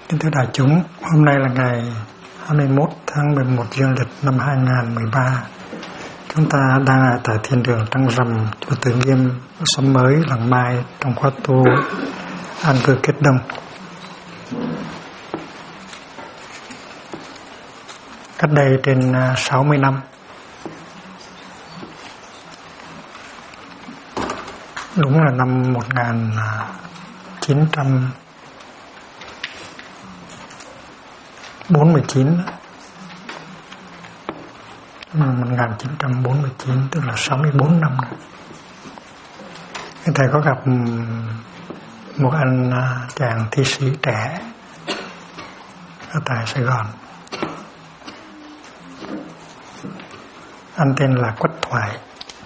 Kính thưa đại chúng, hôm nay là ngày 21 tháng 11 dương lịch năm 2013. Chúng ta đang ở tại thiên đường Trăng Rằm, chùa Từ Nghiêm, xóm mới Làng Mai trong khóa tu An Cư Kết Đông. Cách đây trên 60 năm, đúng là năm 1949, 1949, tức là 64 năm rồi. Thầy có gặp một anh chàng thi sĩ trẻ ở tại Sài Gòn. Anh tên là Quách Thoại.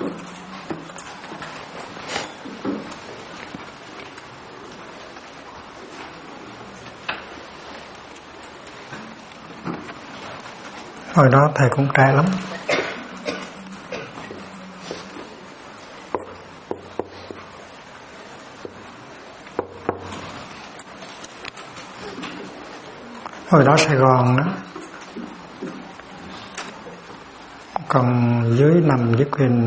Hồi đó thầy cũng trẻ lắm. Hồi đó Sài Gòn đó còn nằm dưới quyền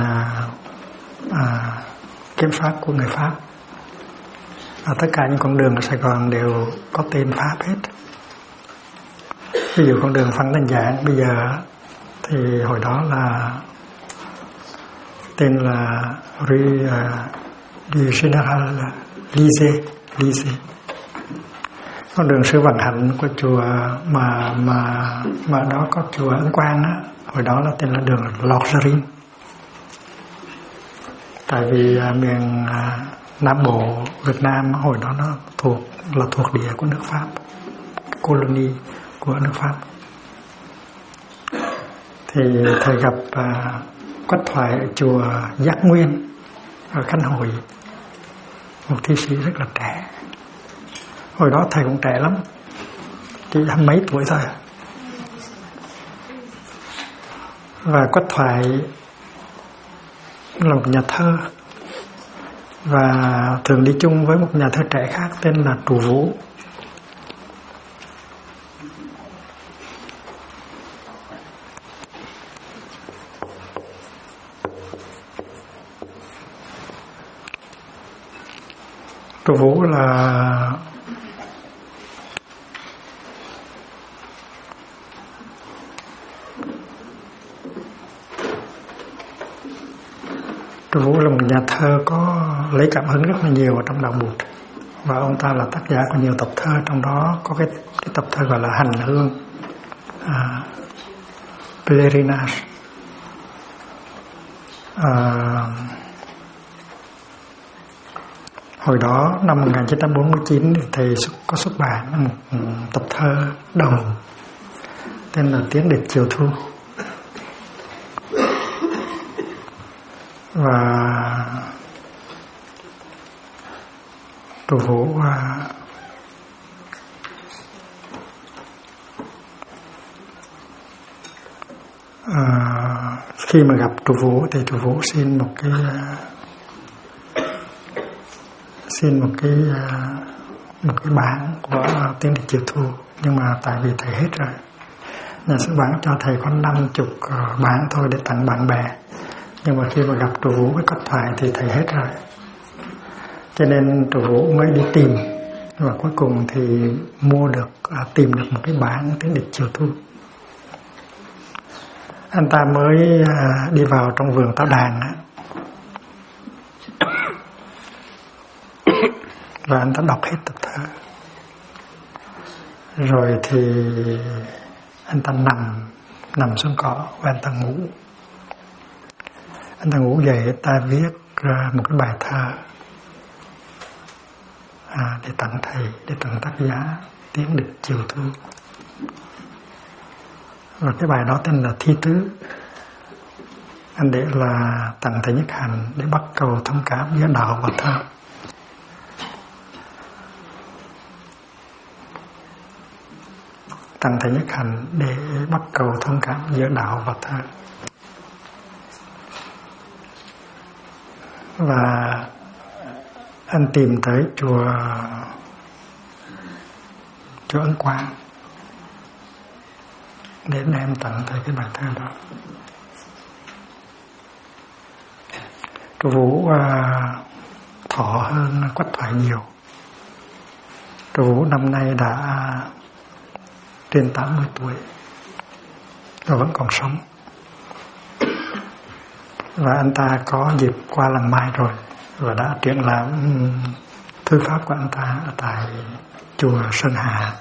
kiểm soát của người Pháp. Tất cả những con đường ở Sài Gòn đều có tên Pháp hết. Ví dụ con đường Phan Đình Giảng bây giờ thì hồi đó là tên là Rue du Général Lise. Con đường Sư Vạn Hạnh của chùa mà đó có chùa Ấn Quang á, hồi đó là tên là đường Lorgerin. Tại vì miền Nam Bộ Việt Nam hồi đó nó thuộc địa của nước Pháp, colony của nước Pháp. Thì thầy gặp Quách Thoại ở chùa Giác Nguyên ở Khánh Hội, một thi sĩ rất là trẻ. Hồi đó thầy cũng trẻ lắm, chỉ mấy tuổi thôi. Và Quách Thoại là một nhà thơ và thường đi chung với một nhà thơ trẻ khác tên là Trù Vũ. Trù Vũ là một nhà thơ có lấy cảm hứng rất là nhiều ở trong đạo Bụt, và ông ta là tác giả của nhiều tập thơ, trong đó có cái tập thơ gọi là Hành Hương, Pelerinage. Hồi đó năm 1949 thì thầy có xuất bản một tập thơ đầu tên là Tiếng Địch Chiều Thu. Và Trù Vũ khi mà gặp Trù Vũ thì Trù Vũ xin một cái bản của Tiếng Địch Chiều Thu, nhưng mà tại vì thầy hết rồi, nhà xuất bản cho thầy có 50 bản thôi để tặng bạn bè. Nhưng mà khi mà gặp Trù Vũ với Quách Thoại thì thầy hết rồi, cho nên Trù Vũ mới đi tìm, và cuối cùng thì tìm được một cái bản Tiếng Địch Chiều Thu. Anh ta mới đi vào trong vườn Táo Đàn á, và anh ta đọc hết tập thơ. Rồi thì anh ta nằm xuống cỏ và anh ta ngủ. Anh ta ngủ dậy, anh ta viết ra một cái bài thơ để tặng thầy, để tặng tác giả Tiếng Địch Chiều Thu. Và cái bài đó tên là Thi Tứ. Anh để là tặng thầy Nhất Hạnh để bắt cầu thông cảm giữa đạo và thơ. Tặng thầy Nhất Hạnh để bắt cầu thông cảm giữa đạo và thơ. Và anh tìm tới chùa chùa Ấn Quang để đem tặng thầy cái bài thơ đó. Trụ Vũ thọ hơn Quách Thoại nhiều. Trụ Vũ năm nay đã trên 80 tuổi và vẫn còn sống. Và anh ta có dịp qua làng Mai rồi và đã triển lãm thư pháp của anh ta ở tại chùa Sơn Hà.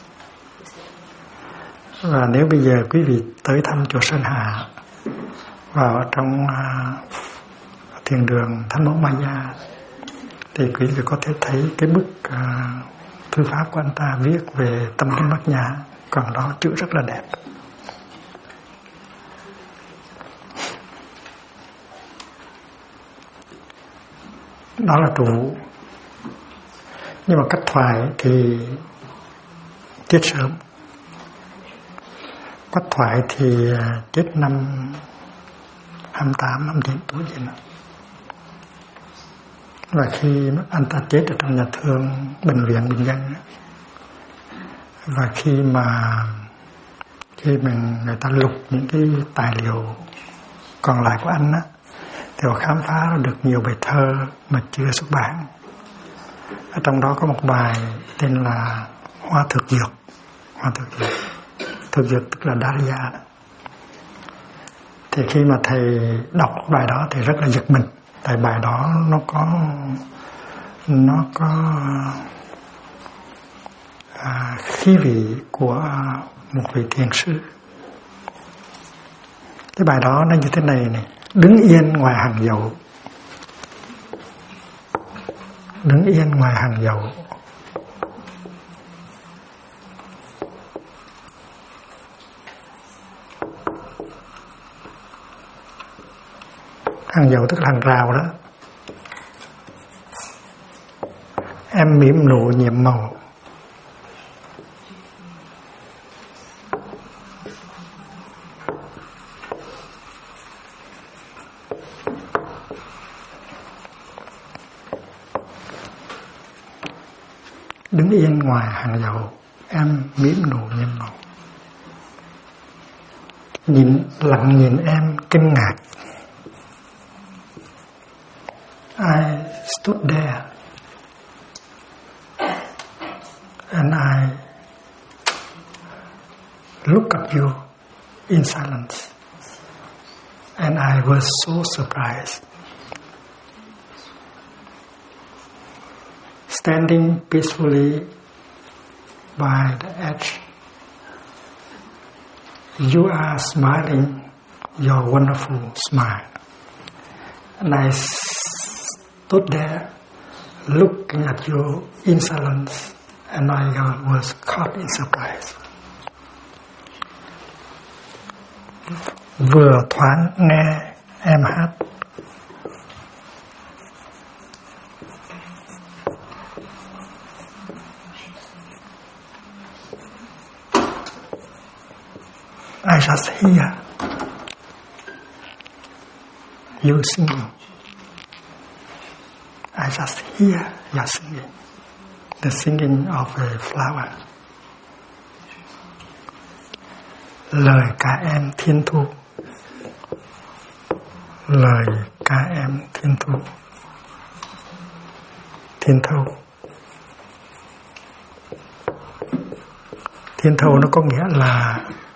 Và nếu bây giờ quý vị tới thăm chùa Sơn Hà, vào trong thiền đường Thánh Mẫu Maya, thì quý vị có thể thấy cái bức thư pháp của anh ta viết về tâm kinh Bát Nhã, còn đó chữ rất là đẹp. Đó là Trụ Vũ. Nhưng mà Quách Thoại thì chết sớm. Quách Thoại thì chết năm 28, 29 tuổi vậy đó. Và khi anh ta chết ở trong nhà thương bệnh viện Bình Dân, và khi người ta lục những cái tài liệu còn lại của anh á, thì họ khám phá ra được nhiều bài thơ mà chưa xuất bản. Ở trong đó có một bài tên là Hoa Thực Dược. Hoa Thực Dược, thực dược tức là Daria đó. Thì khi mà thầy đọc bài đó thì rất là giật mình, tại bài đó nó có khí vị của một vị thiền sư. Cái bài đó nó như thế này này: đứng yên ngoài hàng dầu, đứng yên ngoài hàng dầu, hàng dầu tức là hàng rào đó. Em mỉm nụ nhiệm màu, đứng yên ngoài hàng dầu, em mỉm nụ nhiệm màu. Lặng nhìn em kinh ngạc. I stood there and I looked at you in silence, and I was so surprised. Standing peacefully by the edge, you are smiling your wonderful smile. And I stood there looking at you in silence, and I was caught in surprise. Vừa thoáng nghe em hát, I just hear you singing. I just hear you singing, the singing of a flower. Lời ca em thiên thu, lời ca em thiên thu, thiên thâu. Thiên thâu nó có nghĩa là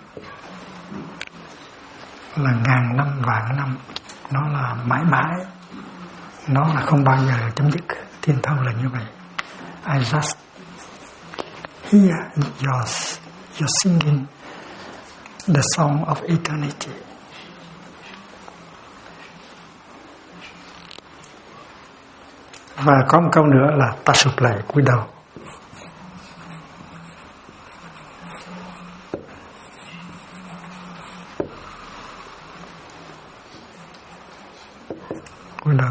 ngàn năm vạn năm, nó là mãi mãi, nó là không bao giờ chấm dứt. Thiên thâu là như vậy. I just hear your singing the song of eternity. Và có một câu nữa là ta sụp lại cúi đầu. Cúi đầu.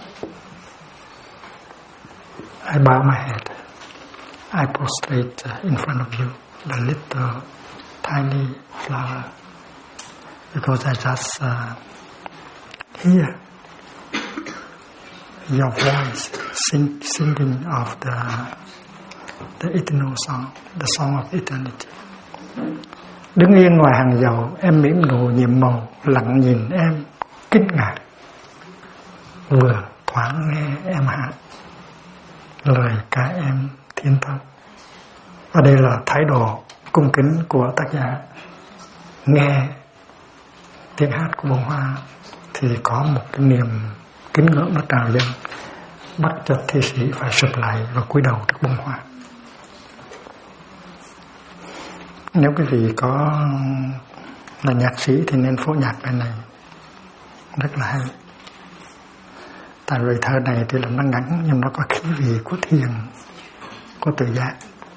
I bow my head. I prostrate in front of you, the little tiny flower, because I just hear your voice singing of The eternal song, the song of eternity. Đứng yên ngoài hàng dầu, em mỉm nụ nhiệm màu, lặng nhìn em kinh ngạc. Vừa thoáng nghe em hát lời ca em thiên tâm. Và đây là thái độ cung kính của tác giả. Nghe tiếng hát của bông hoa thì có một cái niềm kính ngưỡng nó trào dâng, bắt cho thi sĩ phải sụp lại và cúi đầu trước bông hoa. Nếu quý vị có là nhạc sĩ thì nên phổ nhạc bài này, rất là hay. Tại vì thơ này thì là nó ngắn nhưng nó có khí vị của thiền, của tự giác.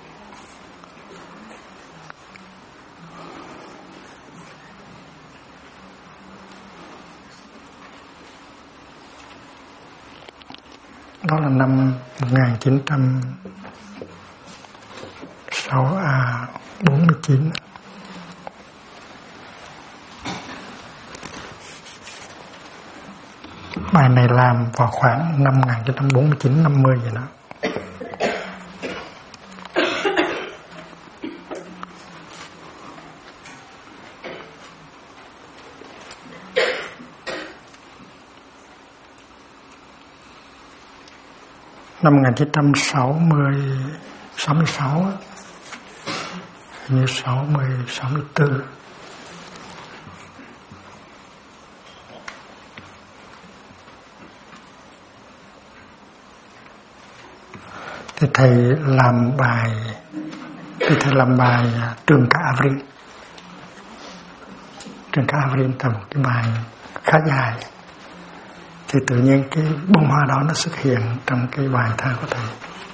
Đó là năm 1949. Bài này làm vào khoảng năm 1949-50 vậy đó. Năm 1966, như 64. Thì thầy làm bài Trường Ca Avrin. Trường Ca Avrin là một cái bài khá dài. Thì tự nhiên cái bông hoa đó nó xuất hiện trong cái bài thơ của thầy.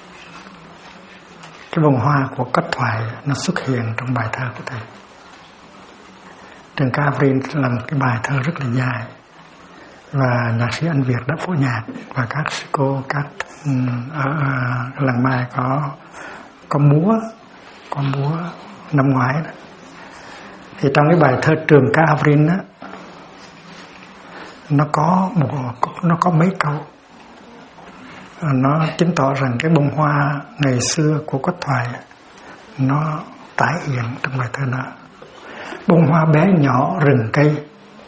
Cái bông hoa của Cách Thoại nó xuất hiện trong bài thơ của thầy. Trường Ca Avrin là một cái bài thơ rất là dài. Và nhạc sĩ Anh Việt đã phổ nhạc. Và các sư cô, ở làng Mai có múa năm ngoái đó. Thì trong cái bài thơ Trường Ca Avrin á, nó có mấy câu nó chứng tỏ rằng cái bông hoa ngày xưa của Quách Thoại nó tái hiện trong bài thơ đó. Bông hoa bé nhỏ rừng cây,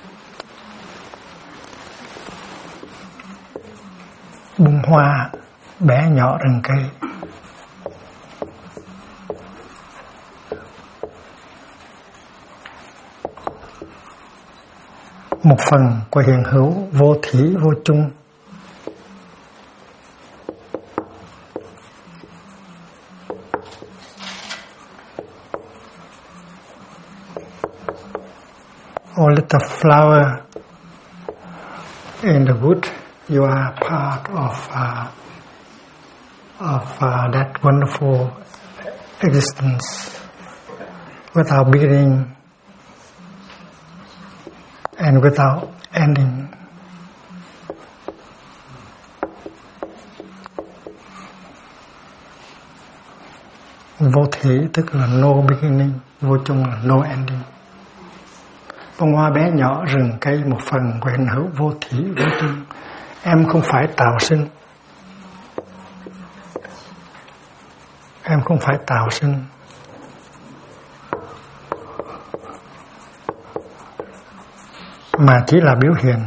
bông hoa bé nhỏ rừng cây, một phần của hiện hữu vô thủy vô chung. Oh little flower in the wood, you are part of that wonderful existence without beginning and without ending. Vô thủy tức là no beginning, vô chung là no ending. Bông hoa bé nhỏ rừng cây, một phần của hiện hữu vô thủy vô chung. Em không phải tạo sinh, em không phải tạo sinh, mà chỉ là biểu hiện,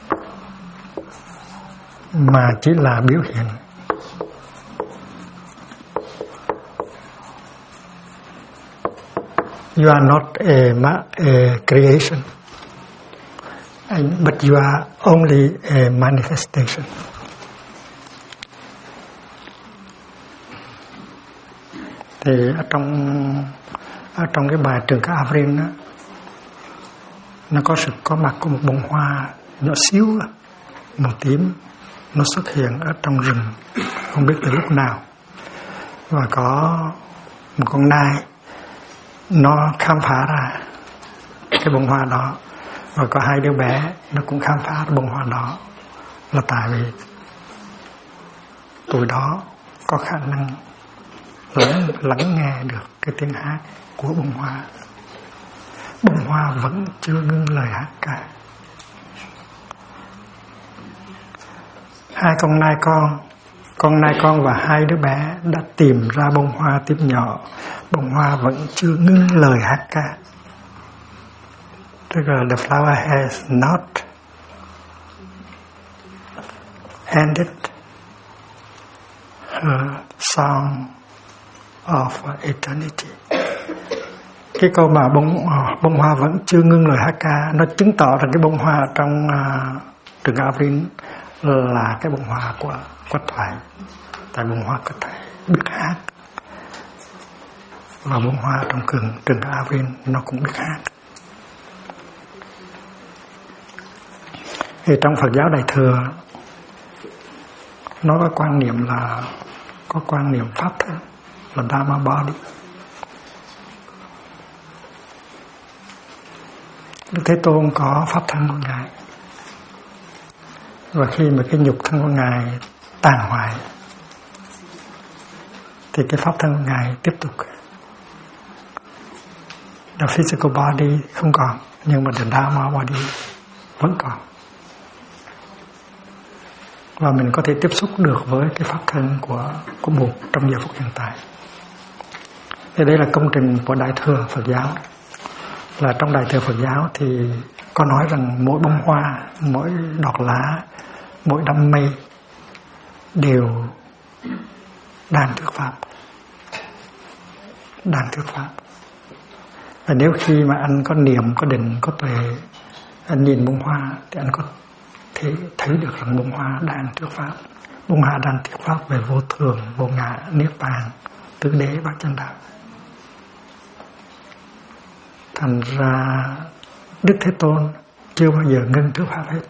You are not a creation, but you are only a manifestation. Thì ở trong cái bài Trường Ca Avrin đó, nó có sự có mặt của một bông hoa nhỏ xíu màu tím, nó xuất hiện ở trong rừng không biết từ lúc nào, và có một con nai nó khám phá ra cái bông hoa đó, và có hai đứa bé nó cũng khám phá ra bông hoa đó, là tại vì tụi đó có khả năng lắng nghe được cái tiếng hát của bông hoa. Bông hoa vẫn chưa ngưng lời hát ca. Hai con nai con Con nai con và 2 đứa bé đã tìm ra bông hoa tím nhỏ. Bông hoa vẫn chưa ngưng lời hát ca. Tức là the flower has not ended her song of eternity. Cái câu mà bông hoa vẫn chưa ngưng lời hát ca, nó chứng tỏ rằng cái bông hoa trong rừng Avin là cái bông hoa của Thoại. Tại bông hoa có thể biết hát, và bông hoa trong rừng Avin nó cũng biết hát. Thì trong Phật giáo Đại thừa nó có quan niệm pháp thân là Dharma body. Đức Thế Tôn có pháp thân của Ngài, và khi mà cái nhục thân của Ngài tàn hoại thì cái pháp thân của Ngài tiếp tục. The physical body không còn, nhưng mà the Dharma body vẫn còn, và mình có thể tiếp xúc được với cái pháp thân của Bụt trong giờ phút hiện tại. Thì đây là công trình của Đại thừa Phật giáo. Là trong Đại thừa Phật giáo thì có nói rằng mỗi bông hoa, mỗi đọt lá, mỗi đám mây đều đang thuyết pháp. Đang thuyết pháp. Và nếu khi mà anh có niệm, có định, có tuệ, anh nhìn bông hoa thì anh có thể thấy được rằng bông hoa đang thuyết pháp. Bông hoa đang thuyết pháp về vô thường, vô ngã, niết bàn, tứ đế, bát chánh đạo. Thành ra Đức Thế Tôn chưa bao giờ ngưng thuyết pháp hết.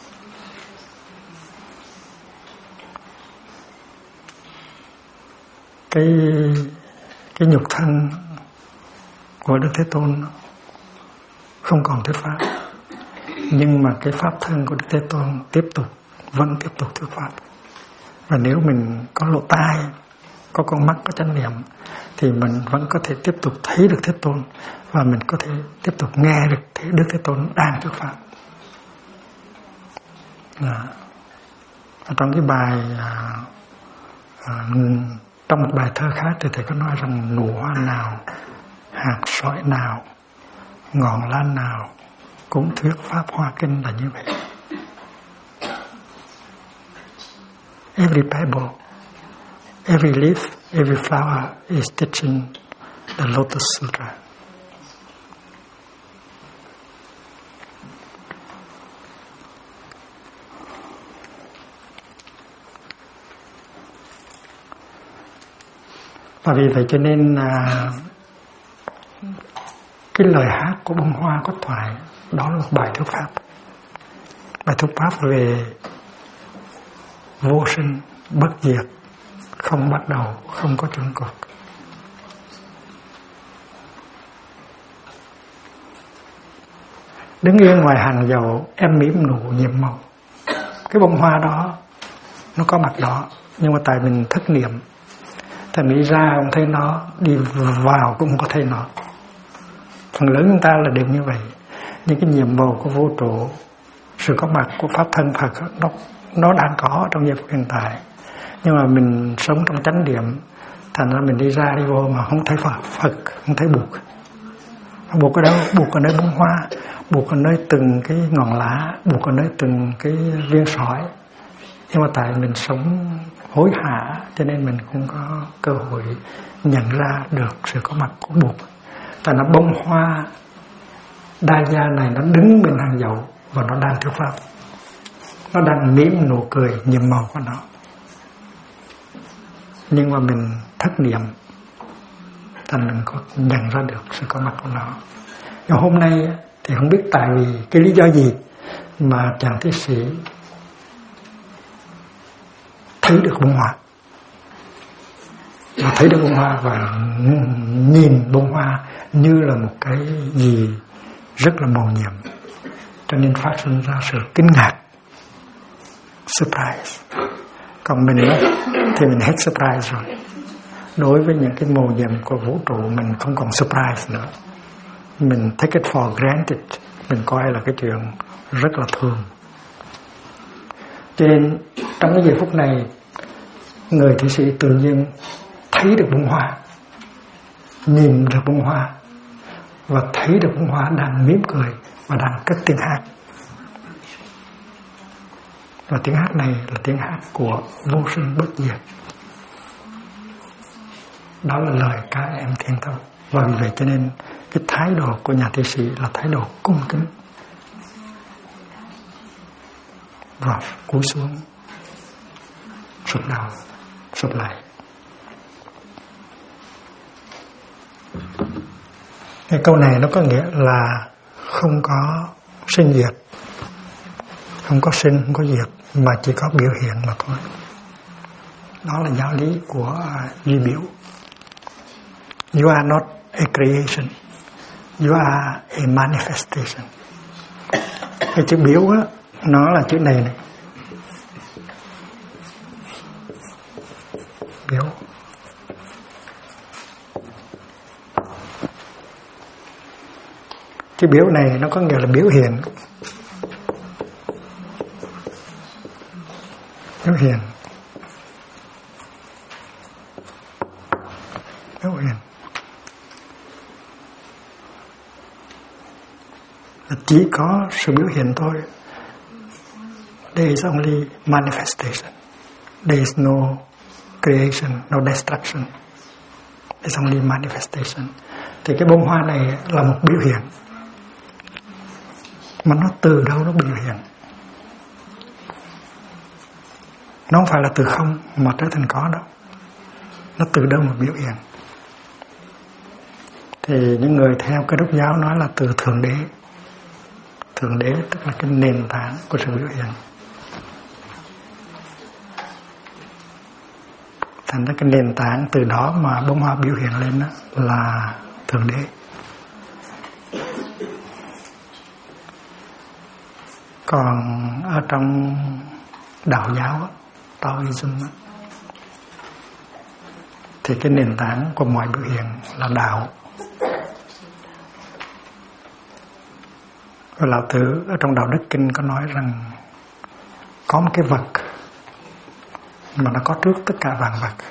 Cái nhục thân của Đức Thế Tôn không còn thuyết pháp, nhưng mà cái pháp thân của Đức Thế Tôn vẫn tiếp tục thuyết pháp. Và nếu mình có lỗ tai, có con mắt, có chánh niệm, thì mình vẫn có thể tiếp tục thấy được Thế Tôn, và mình có thể tiếp tục nghe được Đức Thế Tôn đang thuyết pháp. Trong cái bài trong một bài thơ khác thì thầy có nói rằng nụ hoa nào, hạt sỏi nào, ngọn lan nào cũng thuyết pháp hoa kinh là như vậy. Every pebble, every leaf, every flower is teaching the Lotus Sutra. Và vì vậy cho nên cái lời hát của bông hoa có thoại đó là một bài thuyết pháp. Bài thuyết pháp về vô sinh, bất diệt, không bắt đầu, không có chung cuộc. Đứng yên ngoài hàng dầu, em mỉm nụ nhiệm màu. Cái bông hoa đó nó có mặt đó, nhưng mà tại mình thất niệm, tại mình đi ra không thấy nó, đi vào cũng không có thấy nó. Phần lớn chúng ta là đều như vậy. Nhưng cái nhiệm màu của vô trụ, sự có mặt của pháp thân Phật nó đang có trong giây phút hiện tại. Nhưng mà mình sống trong chánh niệm, thành ra mình đi ra đi vô mà không thấy Phật, không thấy Bụt. Bụt ở đâu? Bụt ở nơi bông hoa, Bụt ở nơi từng cái ngọn lá, Bụt ở nơi từng cái viên sỏi. Nhưng mà tại mình sống hối hả, cho nên mình không có cơ hội nhận ra được sự có mặt của Bụt. Tại nó bông hoa đa gia này nó đứng bên hàng dầu và nó đang thuyết pháp. Nó đang mỉm nụ cười nhiệm màu của nó. Nhưng mà mình thất niệm, thành mình có nhận ra được sự có mặt của nó. Nhưng hôm nay thì không biết tại vì cái lý do gì mà chàng thi sĩ thấy được bông hoa. Và thấy được bông hoa và nhìn bông hoa như là một cái gì rất là mầu nhiệm. Cho nên phát sinh ra sự kinh ngạc, surprise. Còn mình đó, thì mình hết surprise rồi. Đối với những cái mầu nhiệm của vũ trụ mình không còn surprise nữa. Mình take it for granted. Mình coi là cái chuyện rất là thường. Cho nên trong cái giây phút này, người thị sĩ tự nhiên thấy được bông hoa, nhìn được bông hoa và thấy được bông hoa đang mỉm cười và đang cất tiếng hát. Và tiếng hát này là tiếng hát của vô sinh bất diệt. Đó là lời ca em thiên tâm. Và vì vậy cho nên cái thái độ của nhà thị sĩ là thái độ cung kính và cúi xuống, sụp đầu, sụp lại. Cái câu này nó có nghĩa là không có sinh diệt, không có sinh, không có diệt, mà chỉ có biểu hiện mà thôi. Đó là giáo lý của duy biểu. You are not a creation, you are a manifestation. Cái chữ biểu á, nó là chữ này này. Biểu. Chữ biểu này nó có nghĩa là biểu hiện. Biểu hiện. Biểu hiện. Chỉ có sự biểu hiện thôi. There is only manifestation. There is no creation, no destruction. There is only manifestation. Thì cái bông hoa này là một biểu hiện. Mà nó từ đâu nó biểu hiện? Nó không phải là từ không mà trở thành có đâu. Nó từ đâu mà biểu hiện? Thì những người theo Cơ Đốc giáo nói là từ Thượng Đế. Thượng Đế tức là cái nền tảng của sự biểu hiện. Thành ra cái nền tảng từ đó mà bông hoa biểu hiện lên đó là Thượng Đế. Còn ở trong đạo giáo, Taoism, thì cái nền tảng của mọi biểu hiện là đạo. Và Lão Tử ở trong Đạo Đức Kinh có nói rằng có một cái vật mà nó có trước tất cả vạn vật.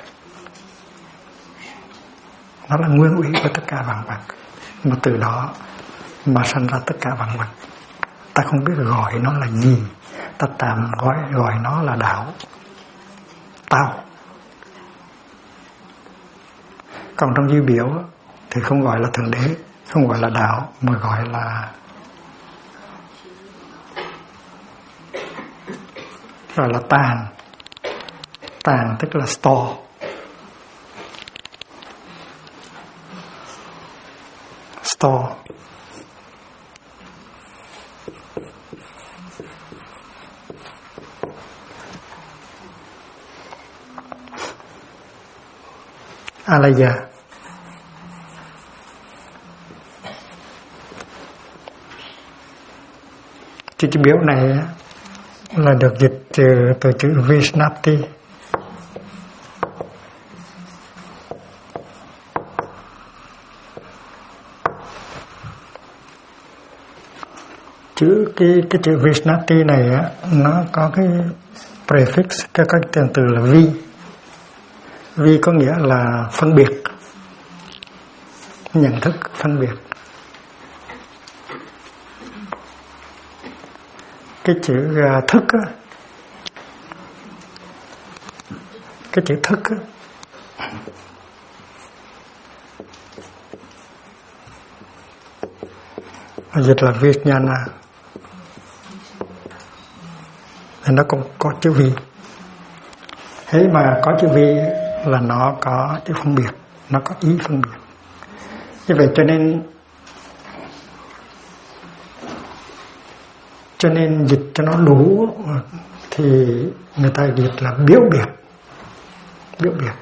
Nó là nguyên ủy của tất cả vạn vật. Mà từ đó mà sanh ra tất cả vạn vật. Ta không biết gọi nó là gì. Ta tạm gọi nó là đạo. Tao. Còn trong duy biểu thì không gọi là Thượng Đế, không gọi là đạo, mà gọi là tàn. Tàn tức là store. Store. Alaya. Chữ biểu này là được dịch từ chữ Vishnati. Cái chữ Vishnati này á, nó có cái prefix, cái tiền từ là vi. Vi có nghĩa là phân biệt, nhận thức, phân biệt. Cái chữ thức á, cái chữ thức á, dịch là Vijnana, thì nó cũng có chữ vi. Thế mà có chữ vi là nó có chữ phân biệt, nó có ý phân biệt. Như vậy cho nên dịch cho nó đủ thì người ta dịch là biểu biệt. Biểu biệt.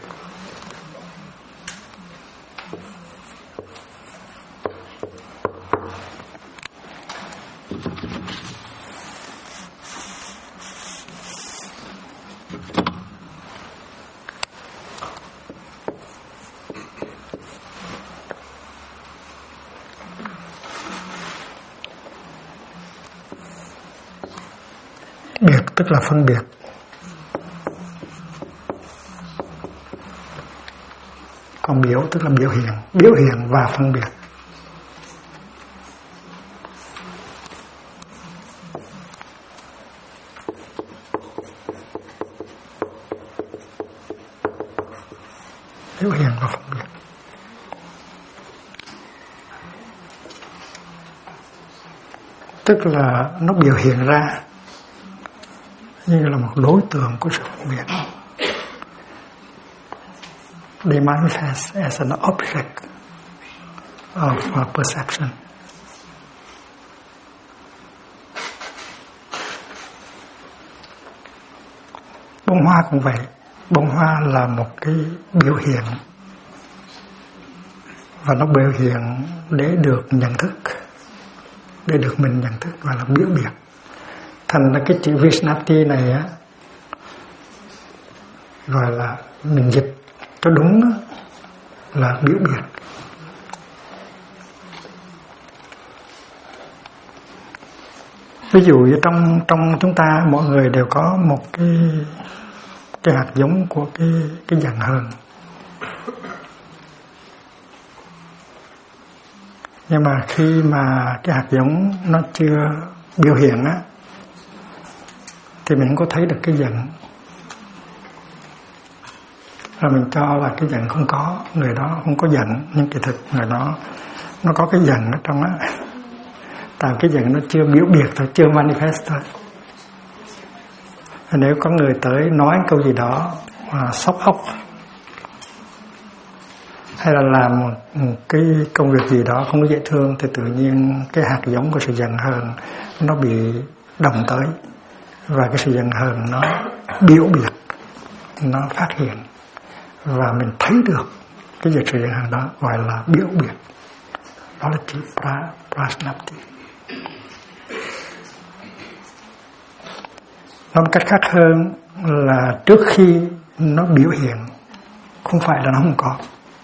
Biệt tức là phân biệt. còn biểu tức là biểu hiện và phân biệt. Biểu hiện và phân biệt. Tức là nó biểu hiện ra như là một đối tượng của sự phân biệt. They manifest as an object of perception. Bông hoa cũng vậy. Bông hoa là một cái biểu hiện, và nó biểu hiện để được nhận thức, để được mình nhận thức, gọi là biểu biệt. Thành ra cái chữ Vishnati này á, gọi là mình dịch cho đúng đó, là biểu biệt. Ví dụ như trong chúng ta mọi người đều có một cái hạt giống của cái giận hờn. Nhưng mà khi mà cái hạt giống nó chưa biểu hiện á, thì mình không có thấy được cái giận. Rồi mình cho là cái giận không có, người đó không có giận, nhưng kỳ thực người đó nó có cái giận ở trong á. Tại cái giận nó chưa biểu biệt thôi, chưa manifest thôi. Nếu có người tới nói câu gì đó mà sốc ốc, hay là làm một cái công việc gì đó không có dễ thương, thì tự nhiên cái hạt giống của sự giận hờn nó bị đồng tới, và cái sự giận hờn nó biểu biệt, nó phát hiện, và mình thấy được cái sự giận hờn đó, gọi là biểu biệt. Đó là chữ prasnapti. Nói một cách khác hơn là trước khi nó biểu hiện, không phải là nó không có.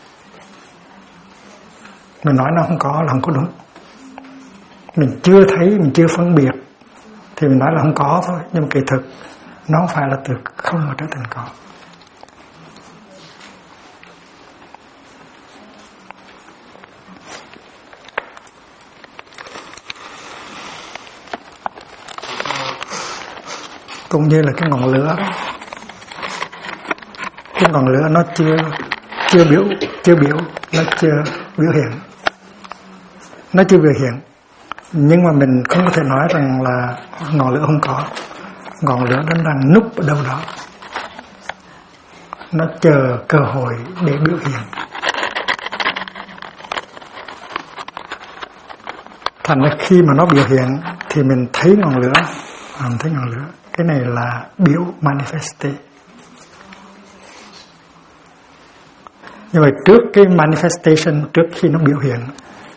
Mình nói nó không có là không có đúng. Mình chưa thấy, mình chưa phân biệt thì mình nói là không có thôi. Nhưng mà kỳ thực nó không phải là từ không mà trở thành có. Cũng như là cái ngọn lửa đó. Cái ngọn lửa nó chưa biểu, nó chưa biểu hiện. Nó chưa biểu hiện. Nhưng mà mình không có thể nói rằng là ngọn lửa không có. Ngọn lửa nó đang núp ở đâu đó. Nó chờ cơ hội để biểu hiện. Thành ra khi mà nó biểu hiện thì mình thấy ngọn lửa. Mình thấy ngọn lửa. Cái này là biểu manifeste. Nhưng mà trước cái manifestation, trước khi nó biểu hiện,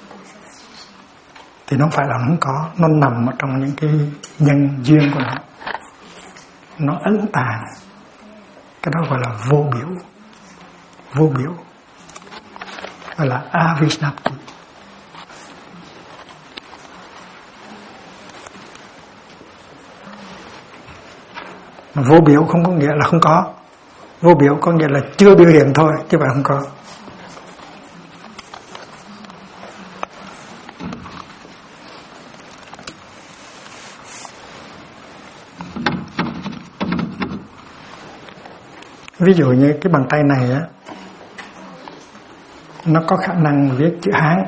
thì nó không phải là nó không có, nó nằm ở trong những cái nhân duyên của nó ẩn tàng. Cái đó gọi là vô biểu. Vô biểu gọi là avishnapti. Vô biểu không có nghĩa là không có. Vô biểu có nghĩa là chưa biểu hiện thôi, chứ phải không có. Ví dụ như cái bàn tay này á, nó có khả năng viết chữ Hán,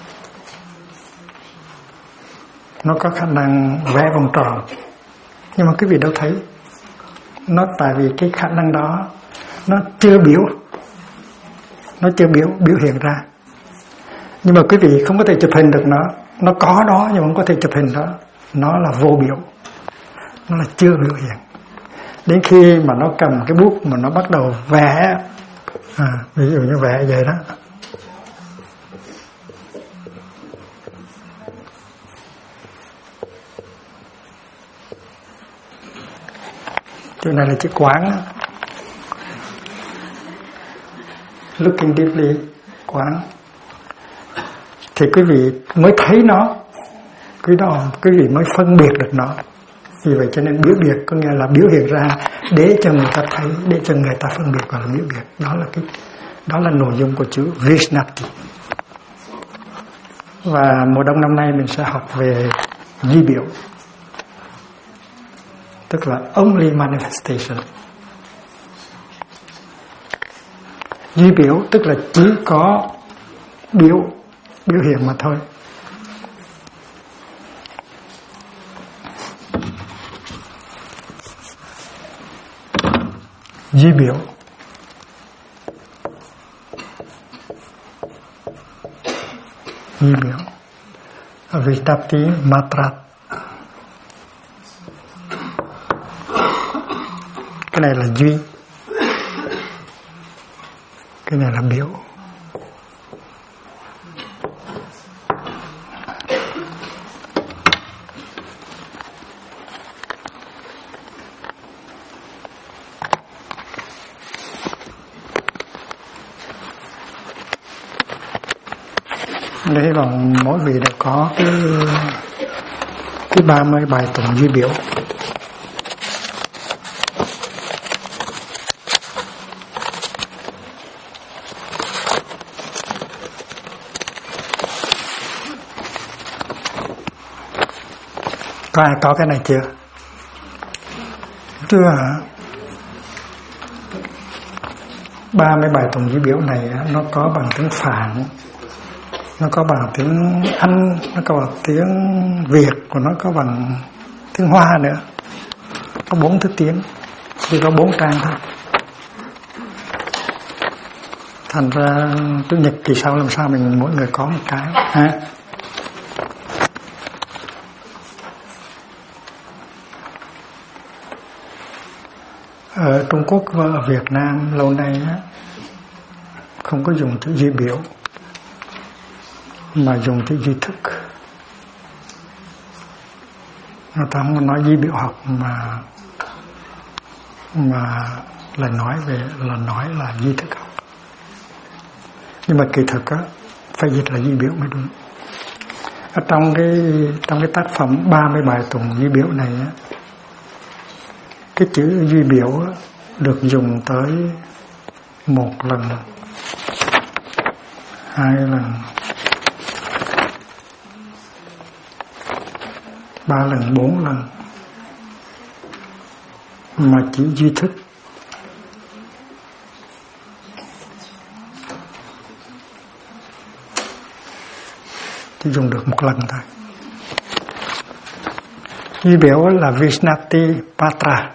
nó có khả năng vẽ vòng tròn, nhưng mà quý vị đâu thấy. Nó tại vì cái khả năng đó nó chưa biểu hiện ra. Nhưng mà quý vị không có thể chụp hình được nó có đó nhưng mà không có thể chụp hình đó. Nó là vô biểu, nó là chưa biểu hiện. Đến khi mà nó cầm cái bút mà nó bắt đầu vẽ, ví dụ như vẽ vậy đó, chữ này là chữ quán. Looking deeply, quán. Thì quý vị mới thấy nó, quý vị mới phân biệt được nó. Vì vậy cho nên biểu biệt có nghĩa là biểu hiện ra để cho người ta thấy, để cho người ta phân biệt, gọi là biểu biệt. Đó là Đó là nội dung của chữ Vishnati. Và mùa đông năm nay mình sẽ học về duy biểu, tức là only manifestation. Duy biểu tức là chỉ có biểu hiện mà thôi. Duy biểu Vishnati Matrat. Cái này là duy, cái này là biểu. Đấy là mỗi vị đều có cái 30 bài tụng duy biểu. Có ai có cái này chưa? Chưa hả? 30 bài tụng duy biểu này nó có bằng tiếng Phạn, nó có bằng tiếng Anh, nó có bằng tiếng Việt, và nó có bằng tiếng Hoa nữa. Có 4 thứ tiếng, chỉ có 4 trang thôi. Thành ra Chủ nhật kỳ sau làm sao mình mỗi người có một cái ha? Ở Trung Quốc và ở Việt Nam lâu nay không có dùng chữ duy biểu mà dùng chữ duy thức. Người ta không nói duy biểu học mà là nói là duy thức học. Nhưng mà kỳ thực phải dịch là duy biểu mới đúng. Ở trong cái tác phẩm 30 bài tụng duy biểu này cái chữ duy biểu được dùng tới 1 lần, 2 lần, 3 lần, 4 lần, mà chỉ duy thức chỉ dùng được 1 lần thôi. Duy biểu là Vishnati Patra.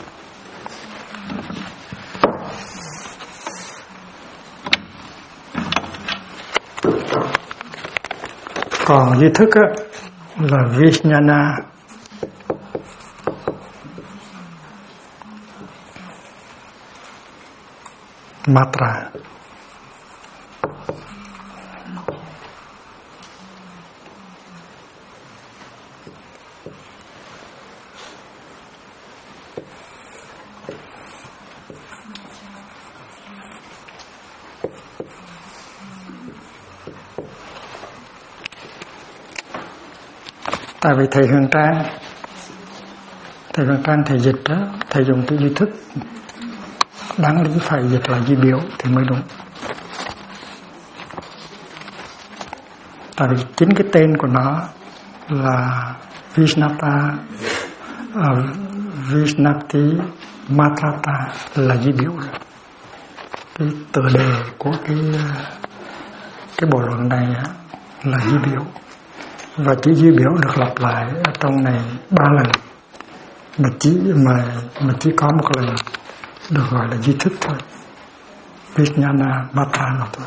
Còn duy thức là Vijnana Matra. Tại vì thầy Huyền Trang thầy dịch đó, thầy dùng từ duy thức, đáng lý phải dịch là duy biểu thì mới đúng. Tại vì chính cái tên của nó là Vishnati Matrata là duy biểu. Cái tựa đề của cái bộ luận này là duy biểu. Và chữ duy biểu được lặp lại ở trong này 3 lần, mà chỉ có 1 lần được gọi là duy thức thôi, Vijnana Matra mà thôi.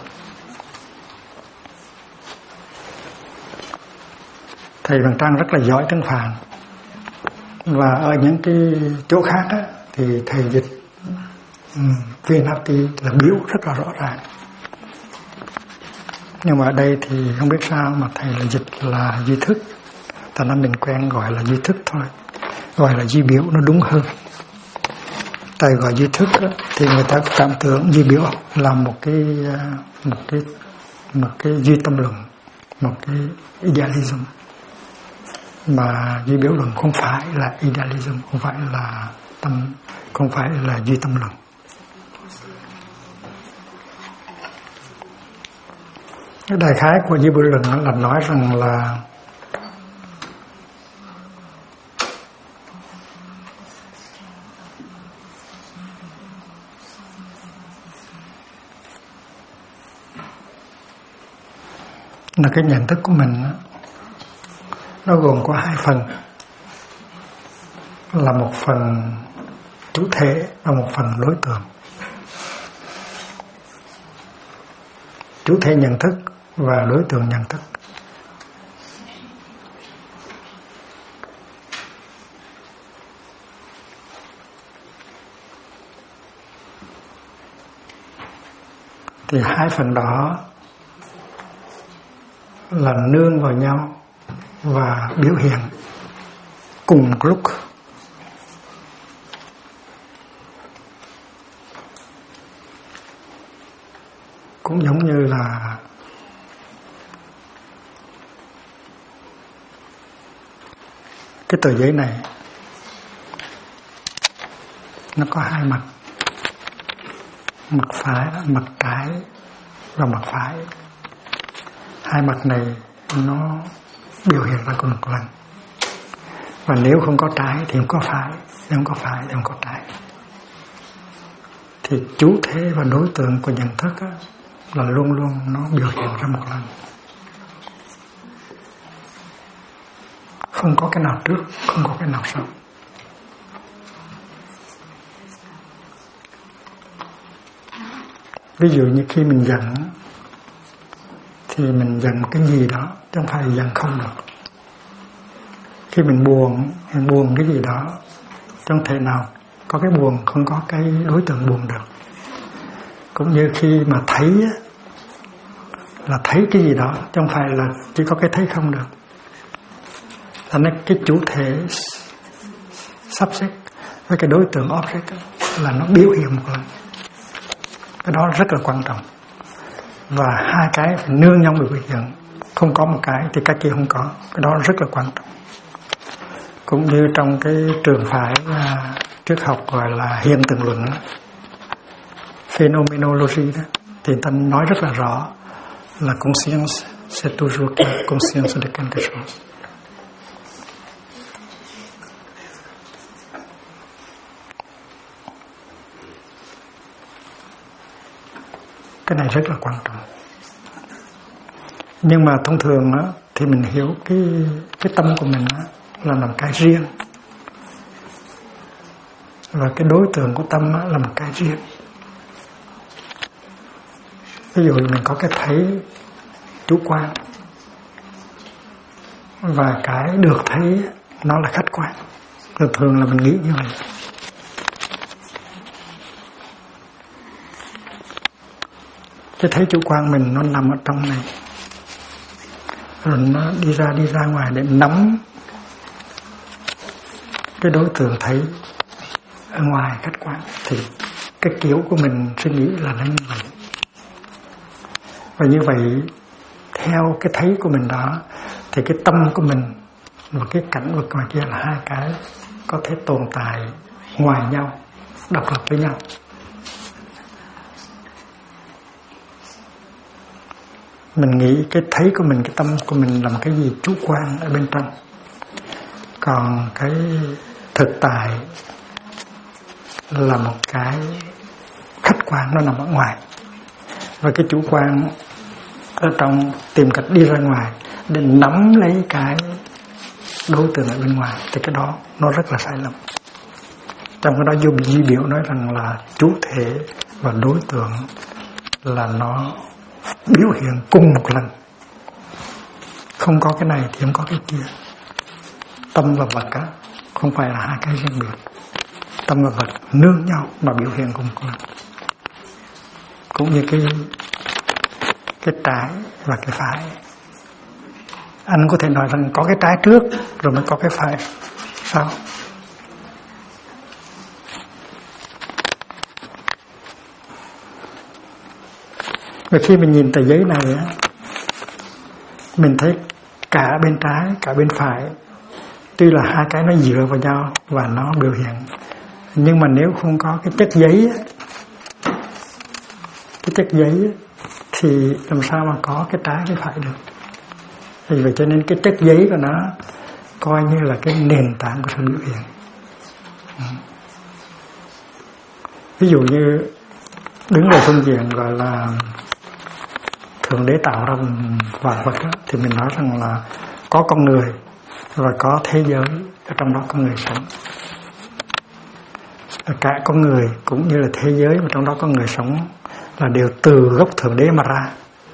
Thầy Văn Trang rất là giỏi tiếng Phạn, và ở những cái chỗ khác thì thầy dịch Vishnati là biểu rất là rõ ràng. Nhưng mà ở đây thì không biết sao mà thầy là dịch là duy thức, thành ra mình quen gọi là duy thức thôi, gọi là duy biểu nó đúng hơn. Tại gọi duy thức thì người ta cảm tưởng duy biểu là một cái duy tâm luận, một cái idealism, mà duy biểu luận không phải là idealism, không phải là duy tâm luận. Cái đại khái của Di Bồ Luận là nói rằng là cái nhận thức của mình nó gồm có hai phần, là một phần chủ thể và một phần đối tượng. Chủ thể nhận thức và đối tượng nhận thức. Thì hai phần đó là nương vào nhau và biểu hiện cùng một lúc. Cũng giống như là cái tờ giấy này, nó có hai mặt, mặt phải, mặt trái và mặt phải. Hai mặt này nó biểu hiện ra cùng một lần. Và nếu không có trái thì không có phải, nếu không có phải thì không có trái. Thì chủ thể và đối tượng của nhận thức á, là luôn luôn nó biểu hiện ra một lần. Không có cái nào trước, không có cái nào sau. Ví dụ như khi mình giận thì mình giận cái gì đó, chứ không phải giận không được. Khi mình buồn cái gì đó, chứ không thể nào có cái buồn không có cái đối tượng buồn được. Cũng như khi mà thấy là thấy cái gì đó, chứ không phải là chỉ có cái thấy không được. Thành ra cái chủ thể subject với cái đối tượng object là nó biểu hiện một lần. Cái đó rất là quan trọng. Và hai cái phải nương nhau biểu hiện. Không có một cái thì cái kia không có. Cái đó rất là quan trọng. Cũng như trong cái trường phái triết học gọi là hiện tượng luận, phenomenology đó, thì ta nói rất là rõ là conscience c'est toujours conscience de quelque chose. Cái này rất là quan trọng. Nhưng mà thông thường á, thì mình hiểu cái tâm của mình á, là một cái riêng. Và cái đối tượng của tâm á, là một cái riêng. Ví dụ mình có cái thấy chủ quan, và cái được thấy nó là khách quan. Thường là mình nghĩ như vậy. Cái thấy chủ quan mình nó nằm ở trong này, rồi nó đi ra ngoài để nắm cái đối tượng thấy ở ngoài khách quan. Thì cái kiểu của mình suy nghĩ là nó như vậy. Và như vậy theo cái thấy của mình đó thì cái tâm của mình và cái cảnh vật ngoài kia là hai cái có thể tồn tại ngoài nhau, độc lập với nhau. Mình nghĩ cái thấy của mình, cái tâm của mình là một cái gì chủ quan ở bên trong. Còn cái thực tại là một cái khách quan, nó nằm ở ngoài. Và cái chủ quan ở trong tìm cách đi ra ngoài để nắm lấy cái đối tượng ở bên ngoài, thì cái đó nó rất là sai lầm. Trong cái đó dùng di biểu nói rằng là chủ thể và đối tượng là nó biểu hiện cùng một lần. Không có cái này thì không có cái kia. Tâm và vật á, không phải là hai cái riêng biệt. Tâm và vật nương nhau mà biểu hiện cùng một lần. Cũng như cái trái và cái phải. Anh có thể nói rằng có cái trái trước rồi mới có cái phải sau. Và khi mình nhìn tờ giấy này á, mình thấy cả bên trái cả bên phải, tuy là hai cái nó dựa vào nhau và nó biểu hiện, nhưng mà nếu không có cái chất giấy á, cái chất giấy á, thì làm sao mà có cái trái cái phải được. Vì vậy cho nên cái chất giấy của nó coi như là cái nền tảng của sự biểu hiện. Ví dụ như đứng về phương diện gọi là Thượng Đế tạo ra vạn vật đó, thì mình nói rằng là có con người và có thế giới, ở trong đó có người sống. Cả con người cũng như là thế giới mà trong đó có người sống là đều từ gốc Thượng Đế mà ra.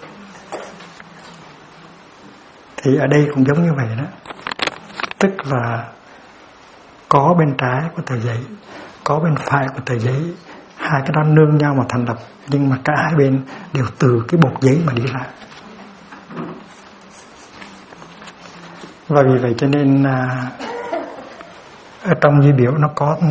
Thì ở đây cũng giống như vậy đó. Tức là có bên trái của tờ giấy, có bên phải của tờ giấy, hai cái đó nương nhau mà thành lập, nhưng mà cả hai bên đều từ cái bột giấy mà đi ra. Và vì vậy cho nên ở trong di biểu nó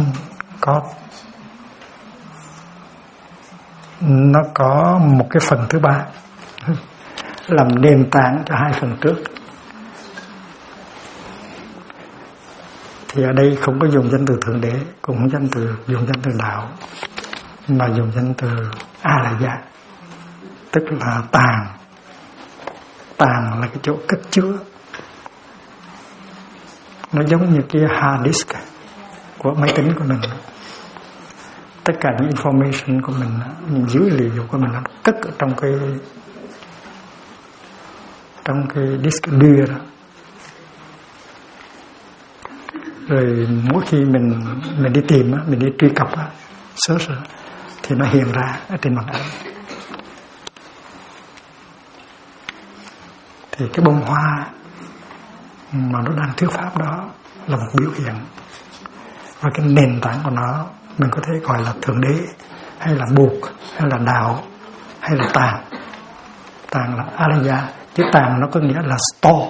có một cái phần thứ ba làm nền tảng cho hai phần trước. Thì ở đây không có dùng danh từ Thượng Đế, cũng không dùng danh từ đạo, mà dùng danh từ A-la-gia, tức là tàng. Tàng là cái chỗ cất chứa. Nó giống như cái hard disk của máy tính của mình. Tất cả những information của mình, những dữ liệu của mình nó cất ở trong cái disk đưa đó. Rồi mỗi khi mình đi tìm, mình đi truy cập, search, thì nó hiện ra ở trên màn ảnh. Thì cái bông hoa mà nó đang thuyết pháp đó là một biểu hiện, và cái nền tảng của nó mình có thể gọi là Thượng Đế, hay là buộc, hay là đạo, hay là tàng. Tàng là A-la-gia, chứ tàng nó có nghĩa là store.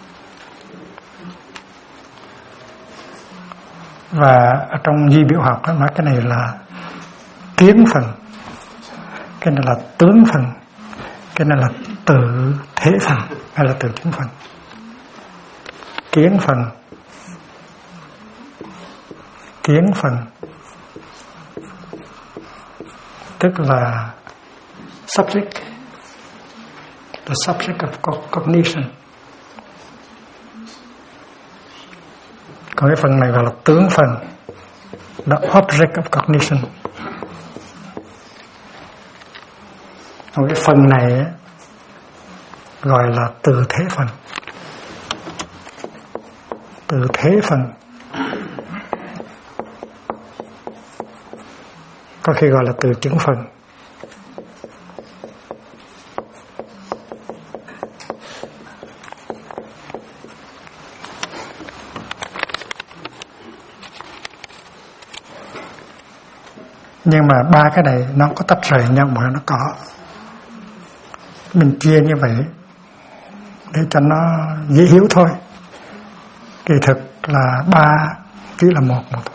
Và ở trong di biểu học đó, nói cái này là kiến phần, cái này là tướng phần, cái này là tự thế phần, hay là tự chứng phần. Kiến phần tức là subject, the subject of cognition. Còn cái phần này gọi là tướng phần, the object of cognition. Còn cái phần này gọi là từ thế phần. Từ thế phần có khi gọi là từ chứng phần. Nhưng mà ba cái này nó có tách rời nhau mà nó có. Mình chia như vậy để cho nó dễ hiểu thôi. Kỳ thực là ba chỉ là một thôi.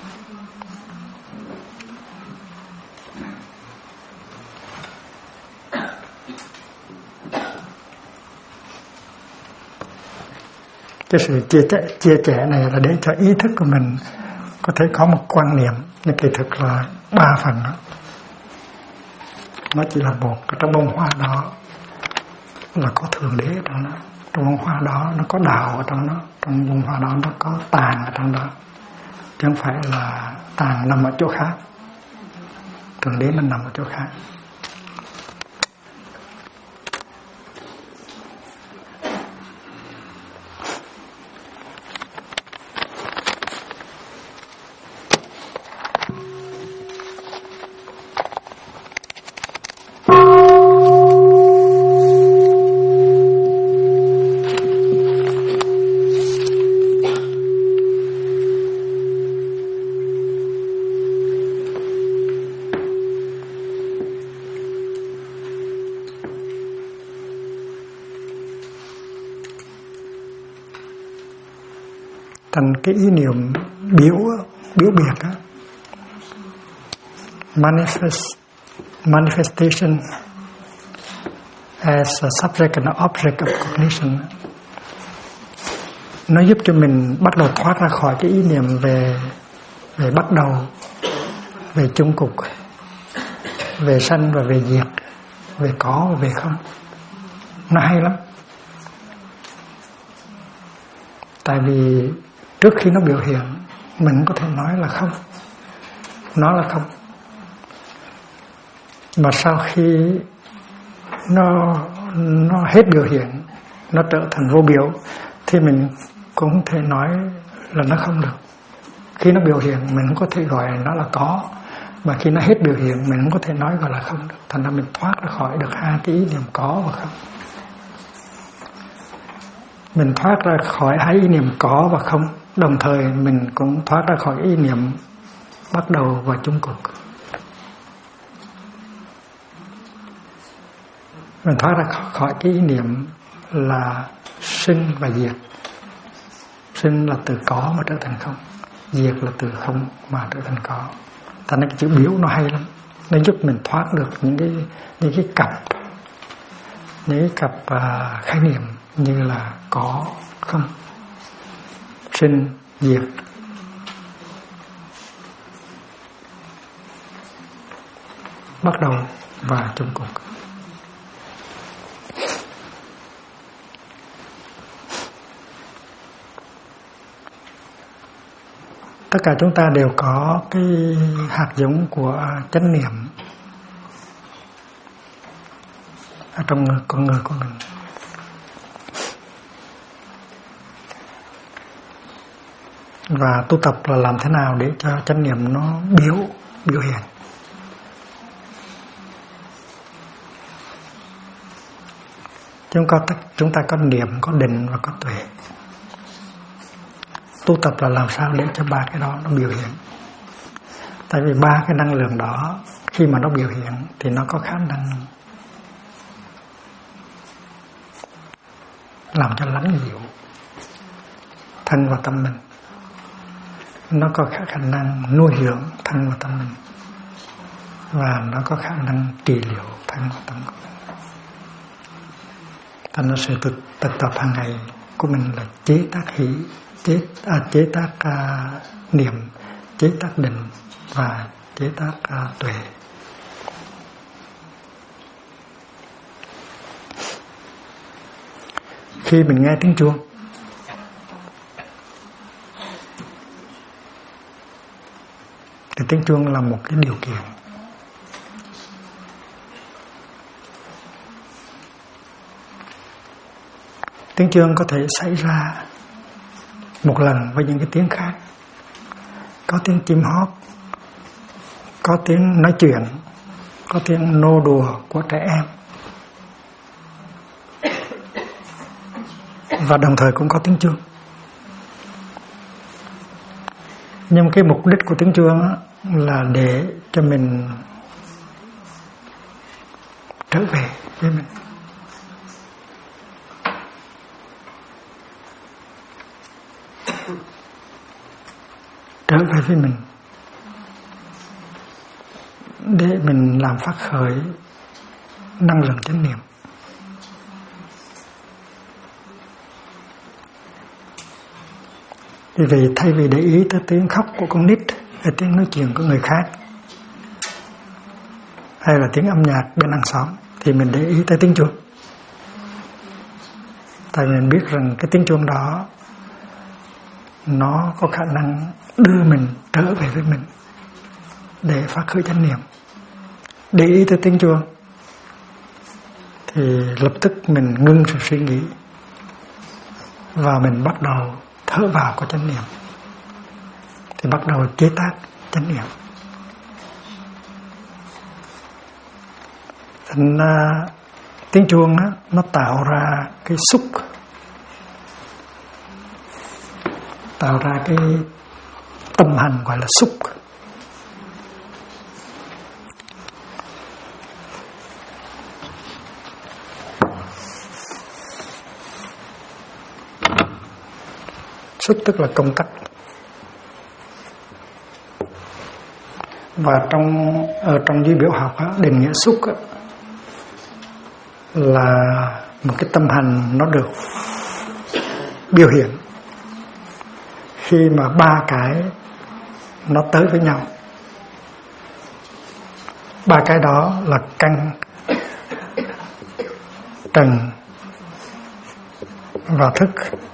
Cái sự chia sẻ này là để cho ý thức của mình có thể có một quan niệm, nhưng kỳ thực là ba phần đó. Nó chỉ là một. Trong bông hoa đó là có Thượng Đế trong đó. Trong bông hoa đó nó có đạo ở trong đó. Trong bông hoa đó nó có tàng ở trong đó. Chứ không phải là tàng nằm ở chỗ khác, Thượng Đế mình nằm ở chỗ khác. Thành cái ý niệm biểu biệt á, manifestation as a subject and object of cognition, nó giúp cho mình bắt đầu thoát ra khỏi cái ý niệm về bắt đầu, về chung cục, về sanh và về diệt, về có và về không. Nó hay lắm. Tại vì trước khi nó biểu hiện, mình có thể nói là không, nó là không. Mà sau khi nó hết biểu hiện, nó trở thành vô biểu, thì mình cũng không thể nói là nó không được. Khi nó biểu hiện mình không có thể gọi nó là có, mà khi nó hết biểu hiện mình không có thể nói gọi là không được. Thành ra mình thoát ra khỏi được hai cái ý niệm có và không. Mình thoát ra khỏi hai ý niệm có và không, đồng thời mình cũng thoát ra khỏi ý niệm bắt đầu và chung cuộc. Mình thoát ra khỏi cái ý niệm là sinh và diệt. Sinh là từ có mà trở thành không, diệt là từ không mà trở thành có. Thành ra cái chữ biểu nó hay lắm. Nó giúp mình thoát được những cái cặp khái niệm như là có, không, sinh, diệt. Bắt đầu và chung cuộc. Tất cả chúng ta đều có cái hạt giống của chánh niệm ở trong con người của mình. Và tu tập là làm thế nào để cho chánh niệm nó biểu hiện. Chúng ta có niệm, có định và có tuệ. Tu tập là làm sao để cho ba cái đó nó biểu hiện. Tại vì ba cái năng lượng đó khi mà nó biểu hiện thì nó có khả năng làm cho lắng dịu thân và tâm mình. Nó có khả năng nuôi dưỡng thân và tâm mình. Và nó có khả năng trị liệu thân và tâm của mình. Thành ra sự thực tập hàng ngày của mình là chế tác hỷ, chế tác niệm, chế tác định và chế tác tuệ. Khi mình nghe tiếng chuông thì tiếng chuông là một cái điều kiện. Tiếng chuông có thể xảy ra một lần với những cái tiếng khác. Có tiếng chim hót, có tiếng nói chuyện, có tiếng nô đùa của trẻ em. Và đồng thời cũng có tiếng chuông. Nhưng cái mục đích của tiếng chuông là để cho mình trở về với mình. Trở về với mình để mình làm phát khởi năng lượng chánh niệm. Vì thay vì để ý tới tiếng khóc của con nít hay tiếng nói chuyện của người khác hay là tiếng âm nhạc bên hàng xóm thì mình để ý tới tiếng chuông. Tại mình biết rằng cái tiếng chuông đó nó có khả năng đưa mình trở về với mình để phát khởi chánh niệm. Để ý tới tiếng chuông thì lập tức mình ngưng sự suy nghĩ và mình bắt đầu thở vào có chánh niệm, thì bắt đầu chế tác chánh niệm. Thành tiếng chuông đó, nó tạo ra cái xúc, tạo ra cái tâm hành gọi là xúc. Xúc tức là công tắc. Và trong duy biểu học á, định nghĩa xúc á, là một cái tâm hành nó được biểu hiện khi mà ba cái nó tới với nhau. Ba cái đó là căn, trần và thức.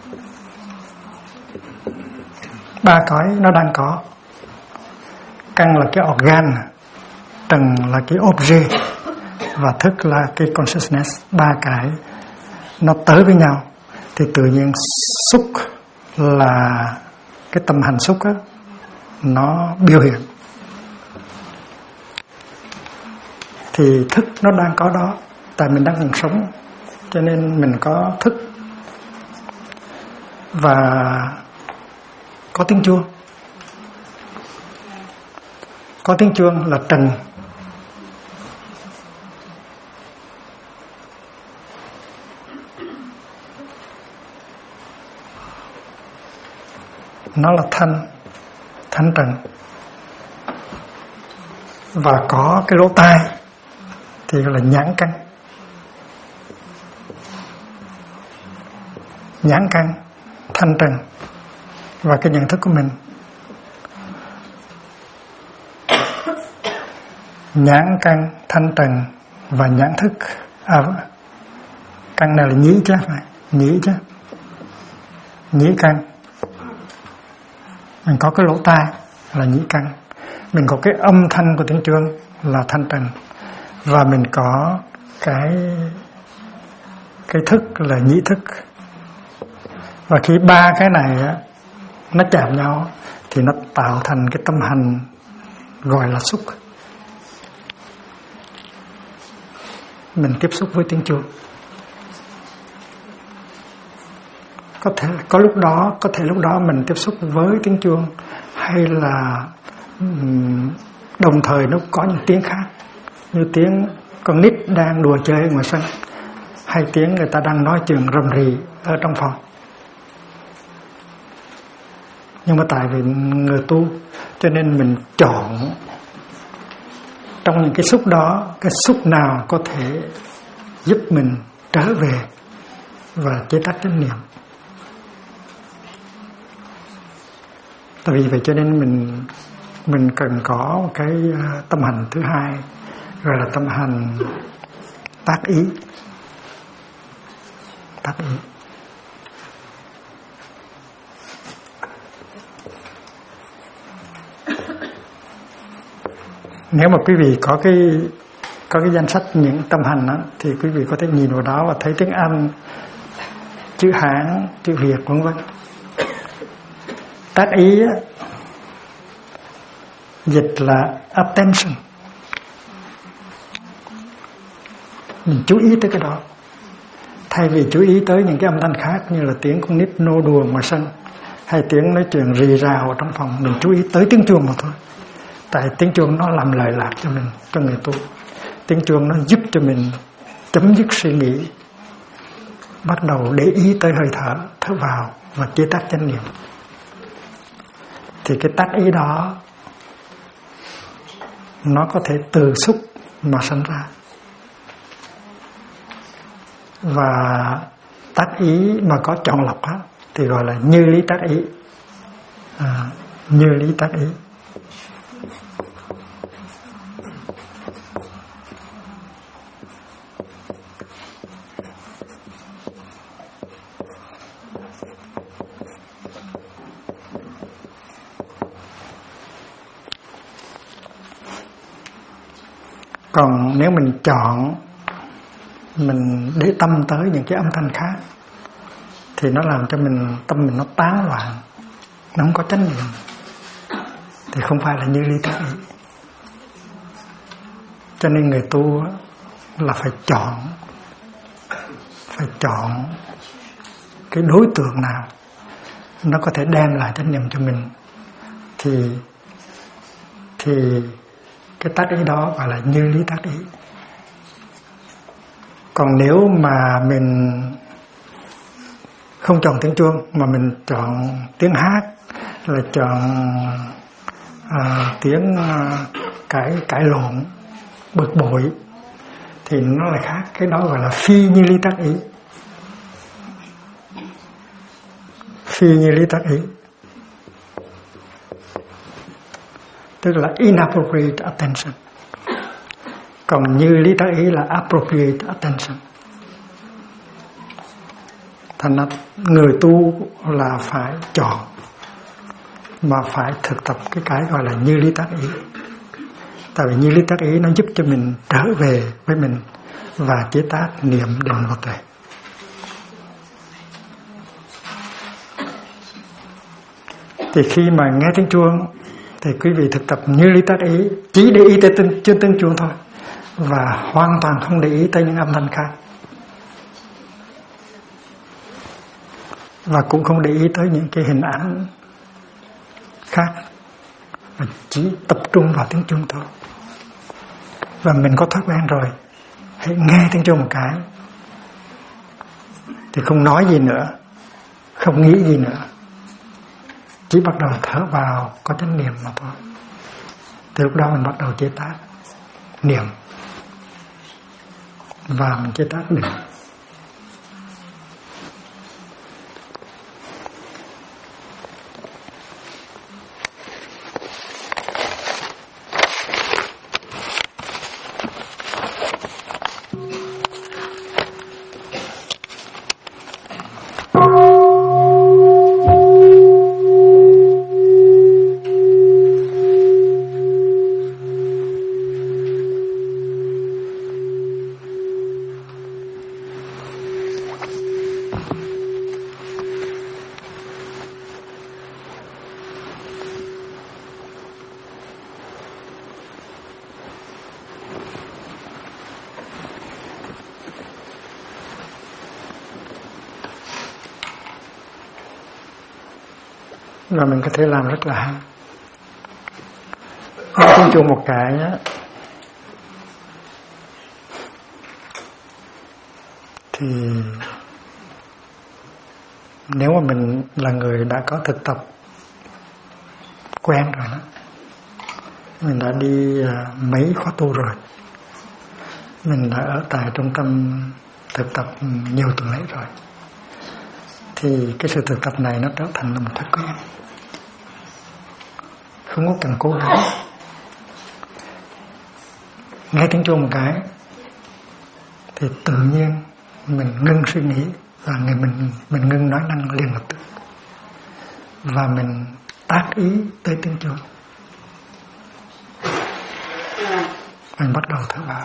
Ba cõi nó đang có. Căn là cái organ, trần là cái object và thức là cái consciousness. Ba cái nó tới với nhau thì tự nhiên xúc là cái tâm hành xúc á, nó biểu hiện. Thì thức nó đang có đó, tại mình đang còn sống cho nên mình có thức và có tiếng chuông. Có tiếng chuông là trần. Nó là thanh trần. Và có cái lỗ tai thì gọi là nhãn căn. Nhãn căn, thanh trần và cái nhận thức của mình. Nhãn căn, thanh trần và nhãn thức. Căn này là nhĩ chứ, phải nhĩ chứ. Nhĩ căn. Mình có cái lỗ tai là nhĩ căn. Mình có cái âm thanh của tiếng chuông là thanh trần. Và mình có cái thức là nhĩ thức. Và khi ba cái này á, nó chạm nhau thì nó tạo thành cái tâm hành gọi là xúc. Mình tiếp xúc với tiếng chuông. Có thể lúc đó mình tiếp xúc với tiếng chuông, hay là đồng thời nó có những tiếng khác, như tiếng con nít đang đùa chơi ngoài sân, hay tiếng người ta đang nói chuyện rầm rì ở trong phòng. Nhưng mà tại vì người tu cho nên mình chọn trong những cái xúc đó, cái xúc nào có thể giúp mình trở về và chế tác chánh niệm. Tại vì vậy cho nên mình cần có một cái tâm hành thứ hai, gọi là tâm hành tác ý. Tác ý. Nếu mà quý vị có cái danh sách những tâm hành đó, thì quý vị có thể nhìn vào đó và thấy tiếng Anh, chữ Hán, chữ Việt vân vân. Tác ý á, dịch là attention. Mình chú ý tới cái đó, thay vì chú ý tới những cái âm thanh khác như là tiếng con nít nô đùa ngoài sân, hay tiếng nói chuyện rì rào ở trong phòng. Mình chú ý tới tiếng chuông mà thôi. Tại tiếng chuông nó làm lợi lạc cho mình, cho người tu. Tiếng chuông nó giúp cho mình chấm dứt suy nghĩ, bắt đầu để ý tới hơi thở, thở vào và chế tác chánh niệm. Thì cái tác ý đó nó có thể từ xúc mà sinh ra. Và tác ý mà có chọn lọc á, thì gọi là như lý tác ý. Như lý tác ý. Còn nếu mình chọn, mình để tâm tới những cái âm thanh khác, thì nó làm cho tâm mình nó tán loạn, nó không có chánh niệm, thì không phải là như lý tác ý. Cho nên người tu là phải chọn cái đối tượng nào nó có thể đem lại chánh niệm cho mình, thì cái tác ý đó gọi là như lý tác ý. Còn nếu mà mình không chọn tiếng chuông mà mình chọn tiếng hát, là chọn tiếng cãi lộn, bực bội, thì nó lại khác. Cái đó gọi là phi như lý tác ý. Phi như lý tác ý tức là inappropriate attention. Còn như lý tác ý là appropriate attention. Thành ra người tu là phải chọn mà phải thực tập cái gọi là như lý tác ý. Tại vì như lý tác ý nó giúp cho mình trở về với mình và chế tác niệm định và tuệ. Thì khi mà nghe tiếng chuông thì quý vị thực tập như lý tác ý, chỉ để ý tới tiếng chuông thôi, và hoàn toàn không để ý tới những âm thanh khác, và cũng không để ý tới những cái hình ảnh khác, mà chỉ tập trung vào tiếng chuông thôi. Và mình có thói quen rồi, hãy nghe tiếng chuông một cái thì không nói gì nữa, không nghĩ gì nữa, chỉ bắt đầu thở vào có chánh niệm mà thôi. Từ lúc đó mình bắt đầu chế tác niệm và mình chế tác định. Và mình có thể làm rất là hay. Nghe tiếng chuông một cái á, thì nếu mà mình là người đã có thực tập quen rồi đó, mình đã đi mấy khóa tu rồi, mình đã ở tại trung tâm thực tập nhiều tuần lễ rồi, thì cái sự thực tập này nó trở thành là một thói quen, không có cần cố gắng. Nghe tiếng chuông một cái thì tự nhiên mình ngưng suy nghĩ và mình ngưng nói năng liền lập tức, và mình tác ý tới tiếng chuông. Mình bắt đầu thở vào.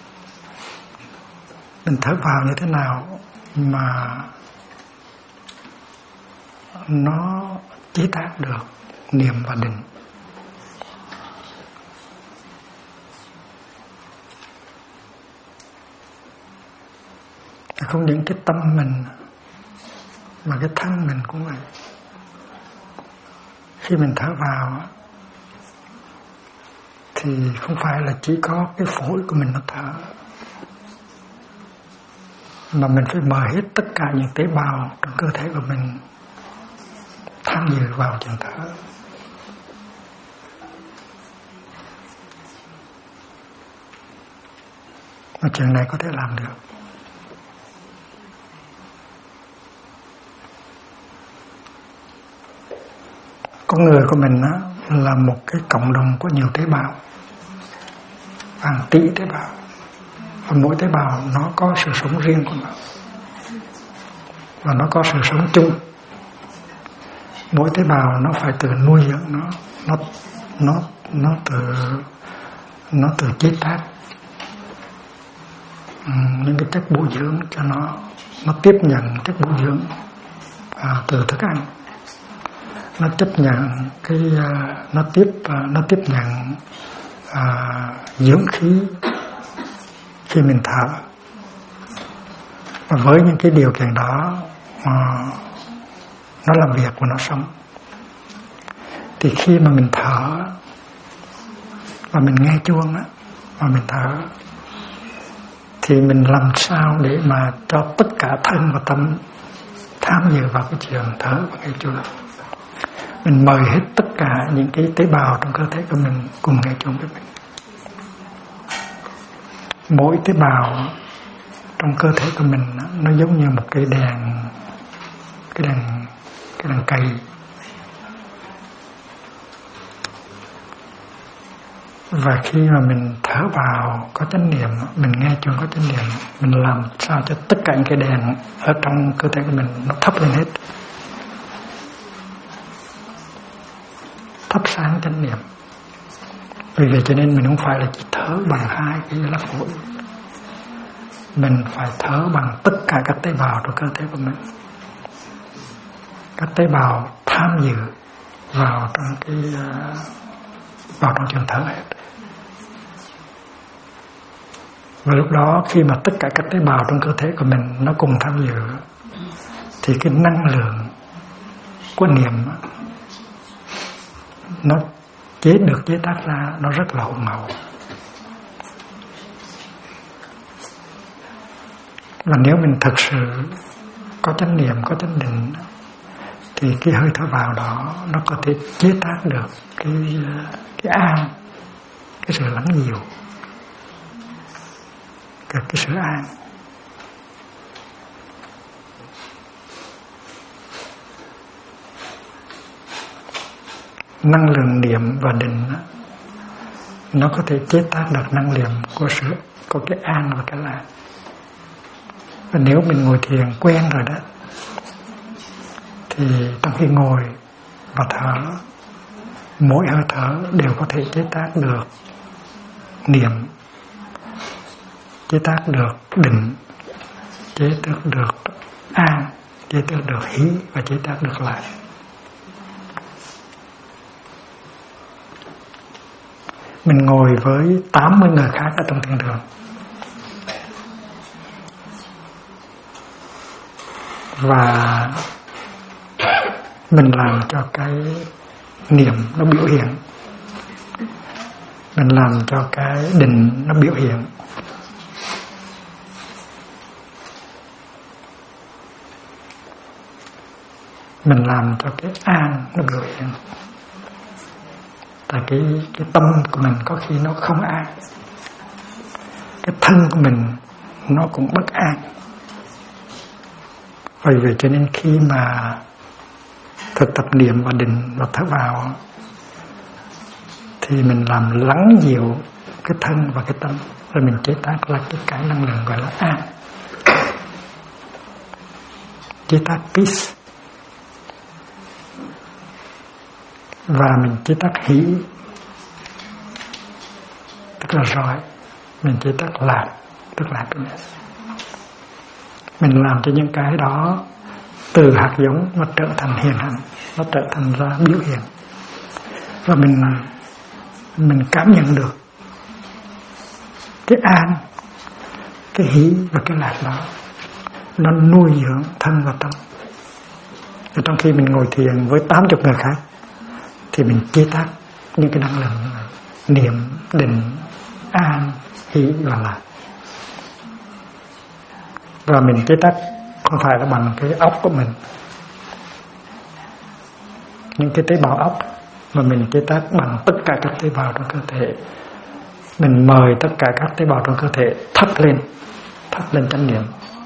Mình thở vào như thế nào mà nó chế tác được niệm và định. Không những cái tâm mình mà cái thân mình cũng vậy. Khi mình thở vào thì không phải là chỉ có cái phổi của mình nó thở, mà mình phải mời hết tất cả những tế bào trong cơ thể của mình tham dự vào chuyện thở. Mà chuyện này có thể làm được. Con người của mình á, là một cái cộng đồng có nhiều tế bào, hàng tỷ tế bào, và mỗi tế bào nó có sự sống riêng của nó, và nó có sự sống chung. Mỗi tế bào nó phải tự nuôi dưỡng nó tự chế tác những cái chất bổ dưỡng cho nó tiếp nhận chất bổ dưỡng từ thức ăn, nó tiếp nhận nó tiếp nhận dưỡng khí khi mình thở. Và với những cái điều kiện đó nó làm việc và nó sống. Thì khi mà mình thở và mình nghe chuông á, và mình thở, thì mình làm sao để mà cho tất cả thân và tâm tham dự vào cái chuyện thở và nghe chuông. Mình mời hết tất cả những cái tế bào trong cơ thể của mình cùng nghe chuông với mình. Mỗi tế bào trong cơ thể của mình nó giống như một cái đèn cầy. Và khi mà mình thở vào có chánh niệm, mình nghe chuông có chánh niệm, mình làm sao cho tất cả những cái đèn ở trong cơ thể của mình nó thắp lên hết, thắp sáng chánh niệm. Vì vậy cho nên mình không phải là chỉ thở bằng hai cái lá phổi, mình phải thở bằng tất cả các tế bào trong cơ thể của mình. Các tế bào tham dự vào trong trường thở hết. Và lúc đó khi mà tất cả các tế bào trong cơ thể của mình nó cùng tham dự, thì cái năng lượng của niệm nó được chế tác ra, nó rất là hùng hậu. Và nếu mình thực sự có chánh niệm, có chánh định, thì cái hơi thở vào đó nó có thể chế tác được cái an, cái sự lắng dịu, cái sự an. Năng lượng niệm và định nó có thể chế tác được năng lượng của cái an và cái lạc. Và nếu mình ngồi thiền quen rồi đó, thì trong khi ngồi và thở, mỗi hơi thở đều có thể chế tác được niệm, chế tác được định, chế tác được an, chế tác được hỷ và chế tác được lạc. Mình ngồi với 80 người khác ở trong thiền đường, và mình làm cho cái niệm nó biểu hiện, mình làm cho cái định nó biểu hiện, mình làm cho cái an nó biểu hiện. Tại cái tâm của mình có khi nó không an, cái thân của mình nó cũng bất an. Vì vậy cho nên khi mà thực tập niệm và định và thở vào, thì mình làm lắng dịu cái thân và cái tâm, rồi mình chế tác ra cái năng lượng gọi là an, chế tác peace. Và mình chế tác hỷ, tức là joy. Mình chế tác lạc, tức là happiness. Mình làm cho những cái đó từ hạt giống nó trở thành hiện hành, nó trở thành ra biểu hiện. Và mình cảm nhận được cái an, cái hỷ và cái lạc đó, nó nuôi dưỡng thân và tâm. Và trong khi mình ngồi thiền với 80 người khác, thì mình chế tác những cái năng lượng niệm, định, an, hỷ và lạc. Và mình chế tác không phải là bằng cái óc của mình, những cái tế bào óc, mà mình chế tác bằng tất cả các tế bào trong cơ thể. Mình mời tất cả các tế bào trong cơ thể thắp lên chánh niệm,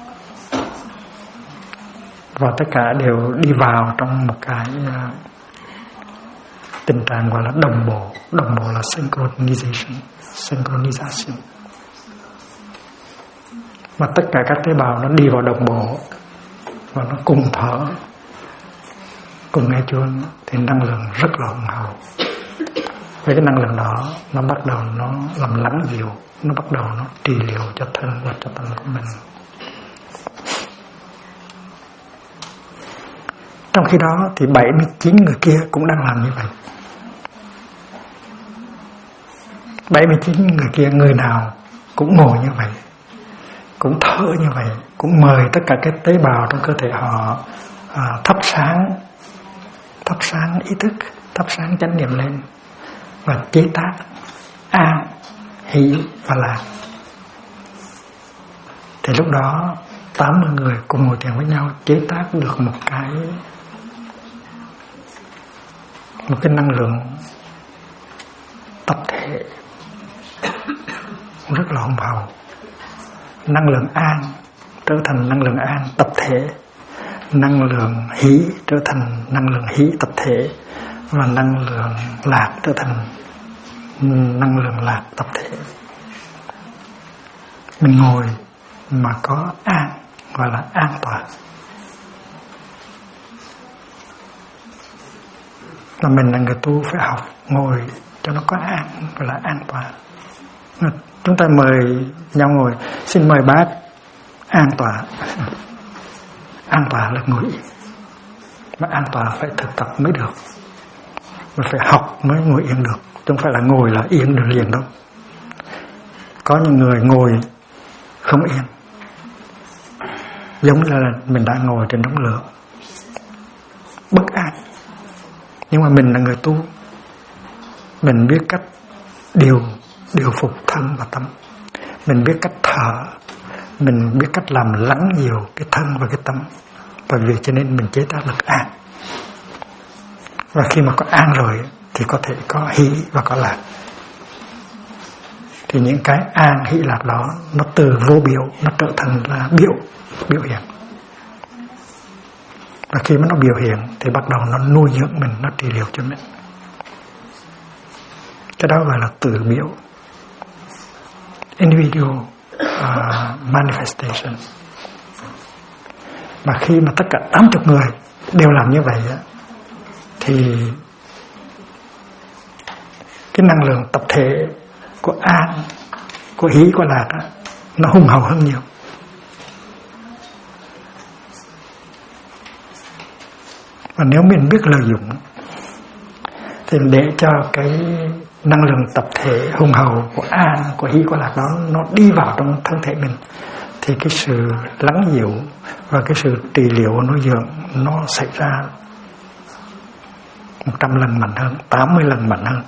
và tất cả đều đi vào trong một cái tình trạng gọi là đồng bộ. Đồng bộ là synchronization. Mà tất cả các tế bào nó đi vào đồng bộ và nó cùng thở, cùng nghe chuông, thì năng lượng rất là hùng hậu. Với cái năng lượng đó, nó bắt đầu nó làm lắng dịu, nó bắt đầu nó trị liệu cho thân và cho tâm của mình. Trong khi đó thì 79 người kia cũng đang làm như vậy. 79 người kia, người nào cũng ngồi như vậy, cũng thở như vậy, cũng mời tất cả các tế bào trong cơ thể họ thắp sáng ý thức, thắp sáng chánh niệm lên, và chế tác an, hỷ và lạc. Thì lúc đó 80 người cùng ngồi thiền với nhau chế tác được một cái năng lượng tập thể rất là hùng hậu. Năng lượng an trở thành năng lượng an tập thể, năng lượng hỷ trở thành năng lượng hỷ tập thể, và năng lượng lạc trở thành năng lượng lạc tập thể. Mình ngồi mà có an, gọi là an toàn. Là mình là người tu phải học ngồi cho nó có an, gọi là an toàn. Chúng ta mời nhau ngồi, xin mời bác an toàn. An toàn là ngồi yên, mà an toàn phải thực tập mới được, mà phải học mới ngồi yên được, chứ không phải là ngồi là yên được liền đâu. Có những người ngồi không yên, giống như là mình đã ngồi trên đống lửa, bất an. Nhưng mà mình là người tu, mình biết cách điều phục thân và tâm, mình biết cách thở, mình biết cách làm lắng dịu cái thân và cái tâm. Và vì cho nên mình chế tác được an. Và khi mà có an rồi thì có thể có hỷ và có lạc. Thì những cái an hỷ lạc đó nó từ vô biểu nó trở thành là biểu hiện. Và khi mà nó biểu hiện thì bắt đầu nó nuôi dưỡng mình, nó trị liệu cho mình. Cái đó gọi là từ biểu, individual manifestation. Mà khi mà tất cả 80 người đều làm như vậy thì cái năng lượng tập thể của an, của hỷ, của lạc nó hùng hậu hơn nhiều. Và nếu mình biết lợi dụng thì để cho cái năng lượng tập thể hùng hậu của an, của hỷ, của lạc đó nó đi vào trong thân thể mình, thì cái sự lắng dịu và cái sự trị liệu nuôi dưỡng nó xảy ra 100 lần mạnh hơn, 80 lần mạnh hơn.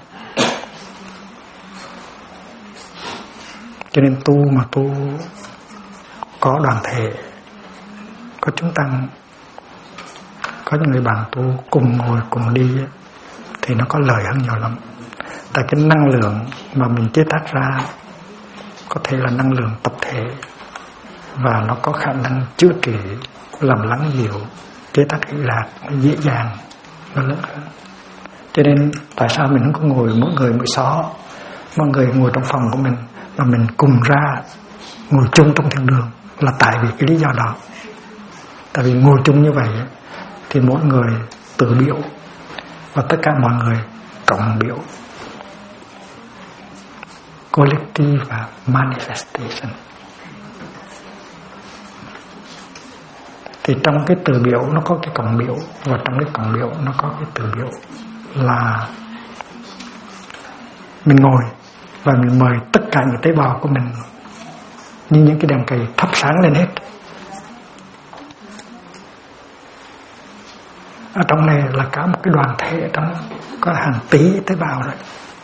Cho nên tu mà tu có đoàn thể, có chúng tăng, có những người bạn tu cùng ngồi cùng đi thì nó có lợi hơn nhiều lắm. Tại cái năng lượng mà mình chế tác ra có thể là năng lượng tập thể, và nó có khả năng chữa trị, làm lắng dịu, chế tác hỷ lạc nó dễ dàng, nó lớn hơn. Cho nên tại sao mình không có ngồi mỗi người mỗi xó, mọi người ngồi trong phòng của mình, mà mình cùng ra ngồi chung trong thiền đường, là tại vì cái lý do đó. Tại vì ngồi chung như vậy thì mỗi người tự biểu và tất cả mọi người cộng biểu, collective và manifestation. Thì trong cái từ biểu nó có cái cộng biểu, và trong cái cộng biểu nó có cái từ biểu là mình ngồi và mình mời tất cả những tế bào của mình như những cái đèn cầy thắp sáng lên hết. Ở trong này là cả một cái đoàn thể, trong có hàng tỷ tế bào rồi.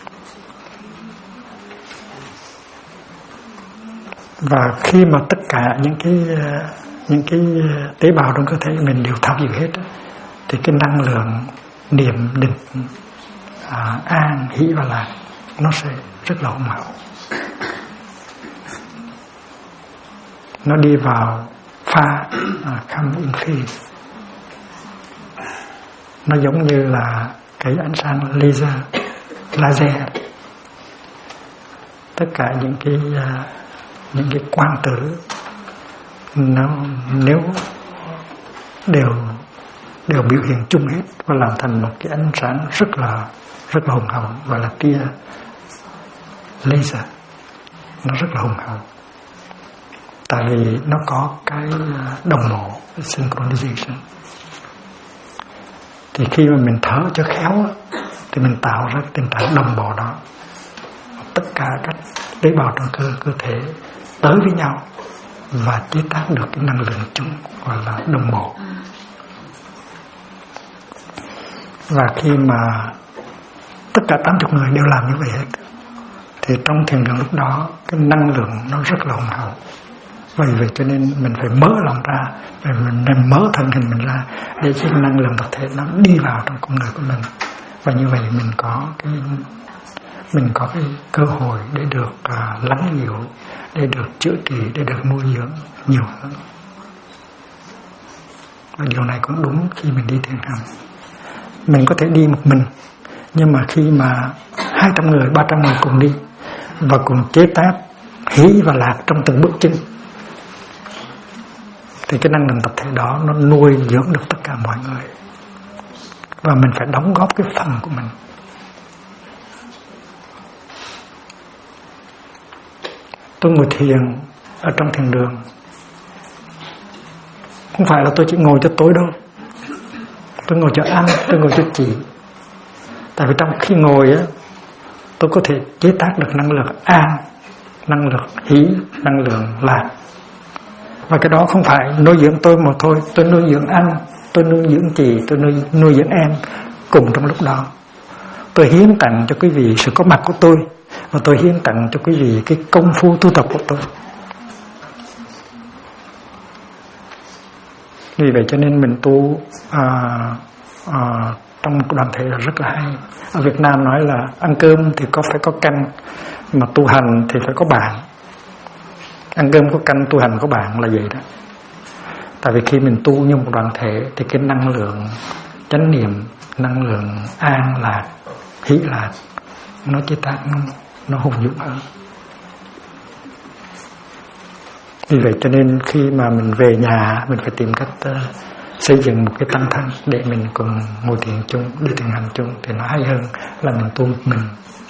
Và khi mà tất cả những cái tế bào trong cơ thể mình đều tham dự hết, thì cái năng lượng niệm định an hỷ và lạc nó sẽ rất là hùng hậu. Nó đi vào pha come in phase. Nó giống như là cái ánh sáng laser. Tất cả những cái quang tử nó nếu đều biểu hiện chung hết và làm thành một cái ánh sáng rất là hùng hậu, gọi là tia laser. Nó rất là hùng hậu, tại vì nó có cái đồng bộ, synchronization. Thì khi mà mình thở cho khéo thì mình tạo ra cái tình trạng đồng bộ đó. Tất cả các tế bào trong cơ thể tới với nhau và chế tác được cái năng lượng chung, gọi là đồng bộ. Và khi mà tất cả 80 người đều làm như vậy hết, thì trong thiền đường lúc đó cái năng lượng nó rất là hùng hậu. Vậy cho nên mình phải mở lòng ra, mình nên mở thân hình mình ra để cho năng lượng tập thể nó đi vào trong con người của mình. Và như vậy mình có cái cơ hội để được lắng dịu, để được chữa trị, để được nuôi dưỡng nhiều hơn. Và điều này cũng đúng khi mình đi thiền hành. Mình có thể đi một mình, nhưng mà khi mà 200 người, 300 người cùng đi và cùng chế tác hỷ và lạc trong từng bước chân. Thì cái năng lượng tập thể đó nó nuôi dưỡng được tất cả mọi người, và mình phải đóng góp cái phần của mình. Tôi ngồi thiền ở trong thiền đường, không phải là tôi chỉ ngồi cho tối đâu, tôi ngồi cho ăn, tôi ngồi cho chỉ. Tại vì trong khi ngồi á, tôi có thể chế tác được năng lượng an, năng lượng hỷ, năng lượng lạc. Và cái đó không phải nuôi dưỡng tôi mà thôi, tôi nuôi dưỡng anh, tôi nuôi dưỡng chị, tôi nuôi dưỡng em cùng trong lúc đó. Tôi hiến tặng cho quý vị sự có mặt của tôi, và tôi hiến tặng cho quý vị cái công phu tu tập của tôi. Vì vậy cho nên mình tu trong đoàn thể là rất là hay. Ở Việt Nam nói là ăn cơm thì phải có canh, mà tu hành thì phải có bạn. Ăn cơm có canh, tu hành có bạn là vậy đó. Tại vì khi mình tu như một đoàn thể thì cái năng lượng chánh niệm, năng lượng an lạc, hỷ lạc nó chế tác, nó hùng dũng hơn. Vì vậy cho nên khi mà mình về nhà, mình phải tìm cách xây dựng một cái tăng thân để mình cùng ngồi thiền chung, đi thiền hành chung, thì nó hay hơn là mình tu một mình.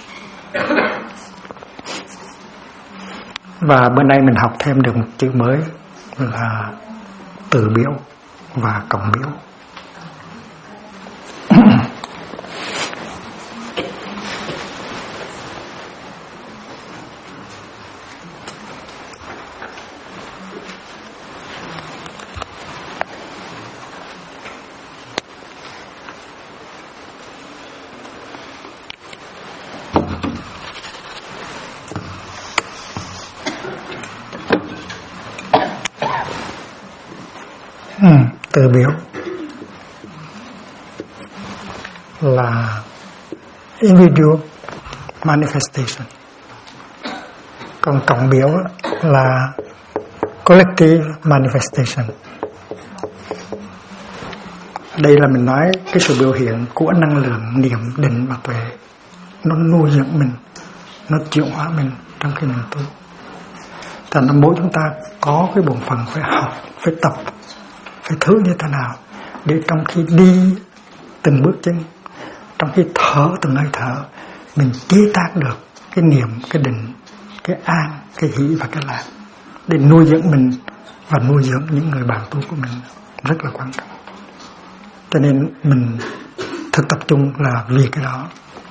Và bữa nay mình học thêm được một chữ mới là từ biểu và cộng biểu. Từ biểu là individual manifestation, còn cộng biểu là collective manifestation. Đây là mình nói cái sự biểu hiện của năng lượng niệm định và tuệ, nó nuôi dưỡng mình, nó chuyển hóa mình trong khi mình tu. Thành ra mỗi chúng ta có cái bổn phận phải học, phải tập, phải thử như thế nào để trong khi đi từng bước chân, trong khi thở từng hơi thở, mình chế tác được cái niệm, cái định, cái an, cái hỷ và cái lạc để nuôi dưỡng mình và nuôi dưỡng những người bạn tu của mình, rất là quan trọng. Cho nên mình thực tập chung là vì cái đó.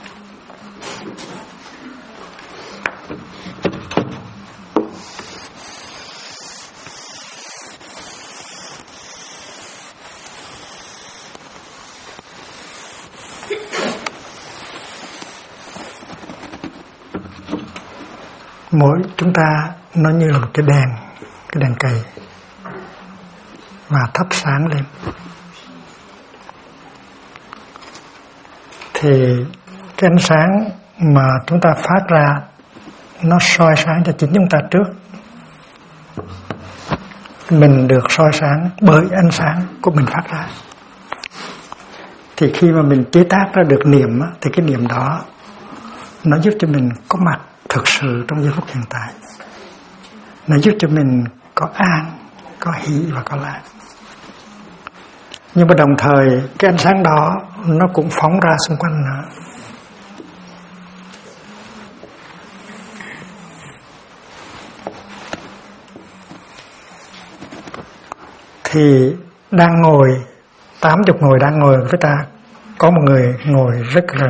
Mỗi chúng ta nó như là một cái đèn cầy và thắp sáng lên. Thì cái ánh sáng mà chúng ta phát ra nó soi sáng cho chính chúng ta trước. Mình được soi sáng bởi ánh sáng của mình phát ra. Thì khi mà mình chế tác ra được niệm thì cái niệm đó nó giúp cho mình có mặt thực sự trong giây phút hiện tại. Nó giúp cho mình có an, có hỷ và có lạc. Nhưng mà đồng thời cái ánh sáng đó nó cũng phóng ra xung quanh nữa. Thì đang ngồi 80 người đang ngồi với ta, có một người ngồi rất gần.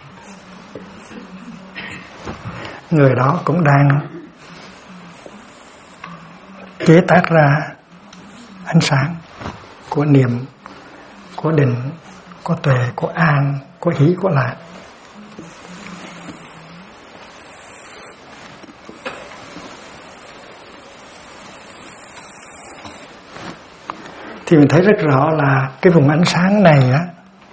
Người đó cũng đang chế tác ra ánh sáng của niệm, của định, của tuệ, của an, của hỷ, của lạc. Thì mình thấy rất rõ là cái vùng ánh sáng này á,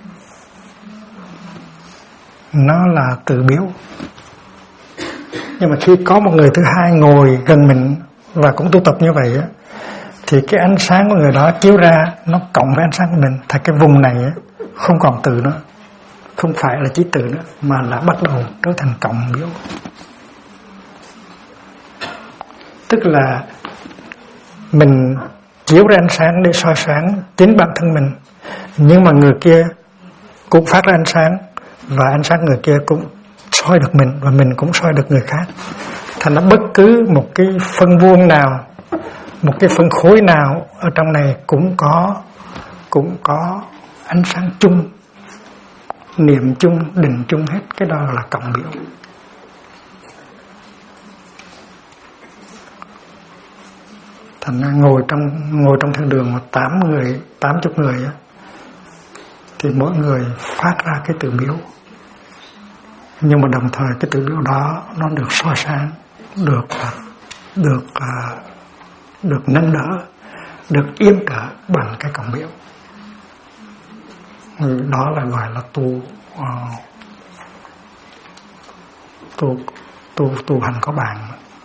nó là từ biểu. Nhưng mà khi có một người thứ hai ngồi gần mình và cũng tu tập như vậy á, thì cái ánh sáng của người đó chiếu ra nó cộng với ánh sáng của mình, thì cái vùng này á, không còn từ nữa, không phải là chí tử nữa, mà là bắt đầu trở thành cộng biểu. Tức là mình chiếu ra ánh sáng để soi sáng chính bản thân mình, nhưng mà người kia cũng phát ra ánh sáng, và ánh sáng người kia cũng soi được mình, và mình cũng soi được người khác. Thành ra bất cứ một cái phân vuông nào, một cái phân khối nào ở trong này cũng có ánh sáng chung, niệm chung, định chung hết. Cái đó là cộng biểu. Thành ra ngồi trong thiên đường mà 80 người á, thì mỗi người phát ra cái từ biểu, nhưng mà đồng thời cái từ biểu đó nó được soi sáng, được nâng đỡ, được yểm đỡ bằng cái cộng biểu. Đó là gọi là tu hành có bạn.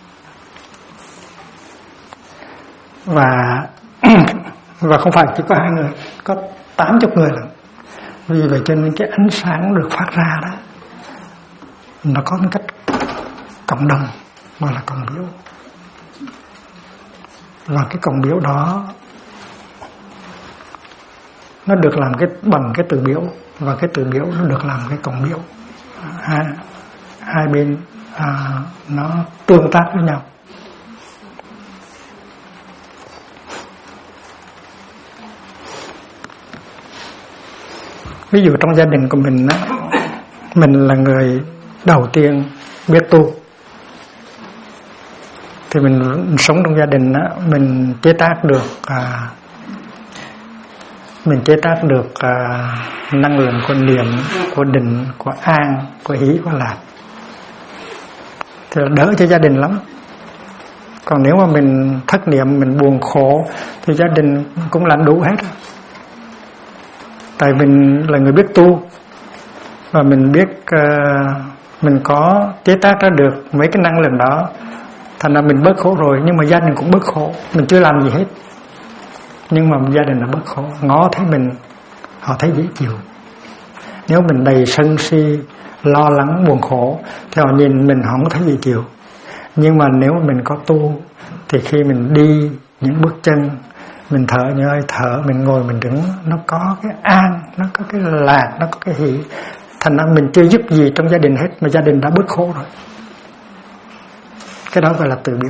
Và không phải chỉ có 2 người, có 80 người lận. Vì vậy cho nên cái ánh sáng được phát ra đó, nó có cái cách cộng đồng, mà là cộng biểu. Và cái cộng biểu đó nó được làm bằng cái từ biểu, và cái từ biểu nó được làm cái cộng biểu. Hai bên nó tương tác với nhau. Ví dụ trong gia đình của mình á, mình là người đầu tiên biết tu, thì mình sống trong gia đình á, mình chế tác được năng lượng của niệm, của định, của an, của hỷ, của lạc, thì đỡ cho gia đình lắm. Còn nếu mà mình thất niệm, mình buồn khổ, thì gia đình cũng lãnh đủ hết. Tại mình là người biết tu, và mình biết mình có chế tác ra được mấy cái năng lượng đó, thành ra mình bớt khổ rồi. Nhưng mà gia đình cũng bớt khổ, mình chưa làm gì hết, nhưng mà gia đình là bớt khổ. Ngó thấy mình, họ thấy dễ chịu. Nếu mình đầy sân si, lo lắng, buồn khổ, thì họ nhìn mình họ không thấy dễ chịu. Nhưng mà nếu mình có tu, thì khi mình đi những bước chân, mình thở những hơi thở, mình ngồi, mình đứng, nó có cái an, nó có cái lạc, nó có cái hỷ. Thành ra mình chưa giúp gì trong gia đình hết, mà gia đình đã bớt khổ rồi. Cái đó gọi là từ biểu.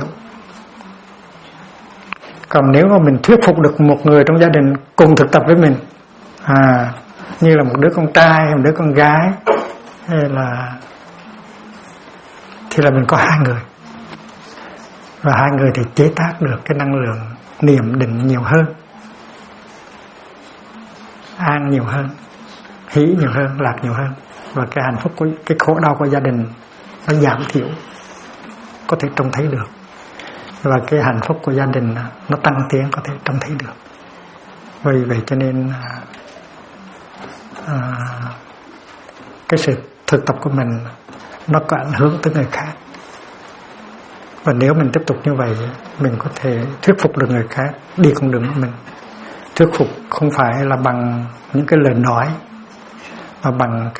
Còn nếu mà mình thuyết phục được một người trong gia đình cùng thực tập với mình, như là một đứa con trai, một đứa con gái, hay là, thì là mình có 2 người. Và 2 người thì chế tác được cái năng lượng niệm định nhiều hơn, an nhiều hơn, hỷ nhiều hơn, lạc nhiều hơn. Và cái hạnh phúc của cái khổ đau của gia đình nó giảm thiểu, có thể trông thấy được. Và cái hạnh phúc của gia đình nó tăng tiến, có thể trông thấy được. Vì vậy cho nên cái sự thực tập của mình nó có ảnh hưởng tới người khác. Và nếu mình tiếp tục như vậy, mình có thể thuyết phục được người khác đi con đường của mình. Thuyết phục không phải là bằng những cái lời nói, mà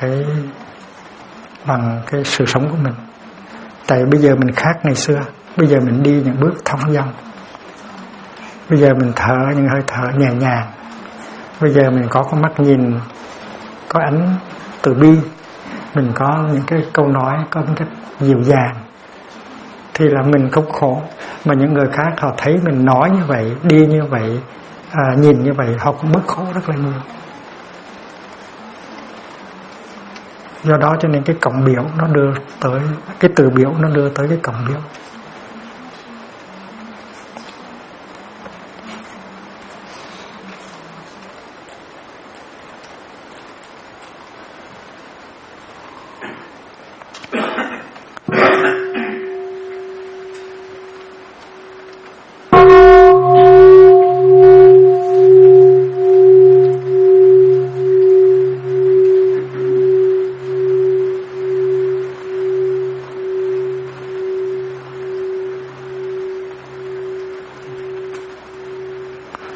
bằng cái sự sống của mình. Tại bây giờ mình khác ngày xưa. Bây giờ mình đi những bước thong dong. Bây giờ mình thở những hơi thở nhẹ nhàng. Bây giờ mình có con mắt nhìn, có ánh từ bi, mình có những cái câu nói có một cách dịu dàng, thì là mình không khổ. Mà những người khác họ thấy mình nói như vậy, đi như vậy, nhìn như vậy, họ cũng bớt khổ rất là nhiều. Do đó cho nên cái cộng biểu nó đưa tới, cái từ biểu nó đưa tới cái cộng biểu.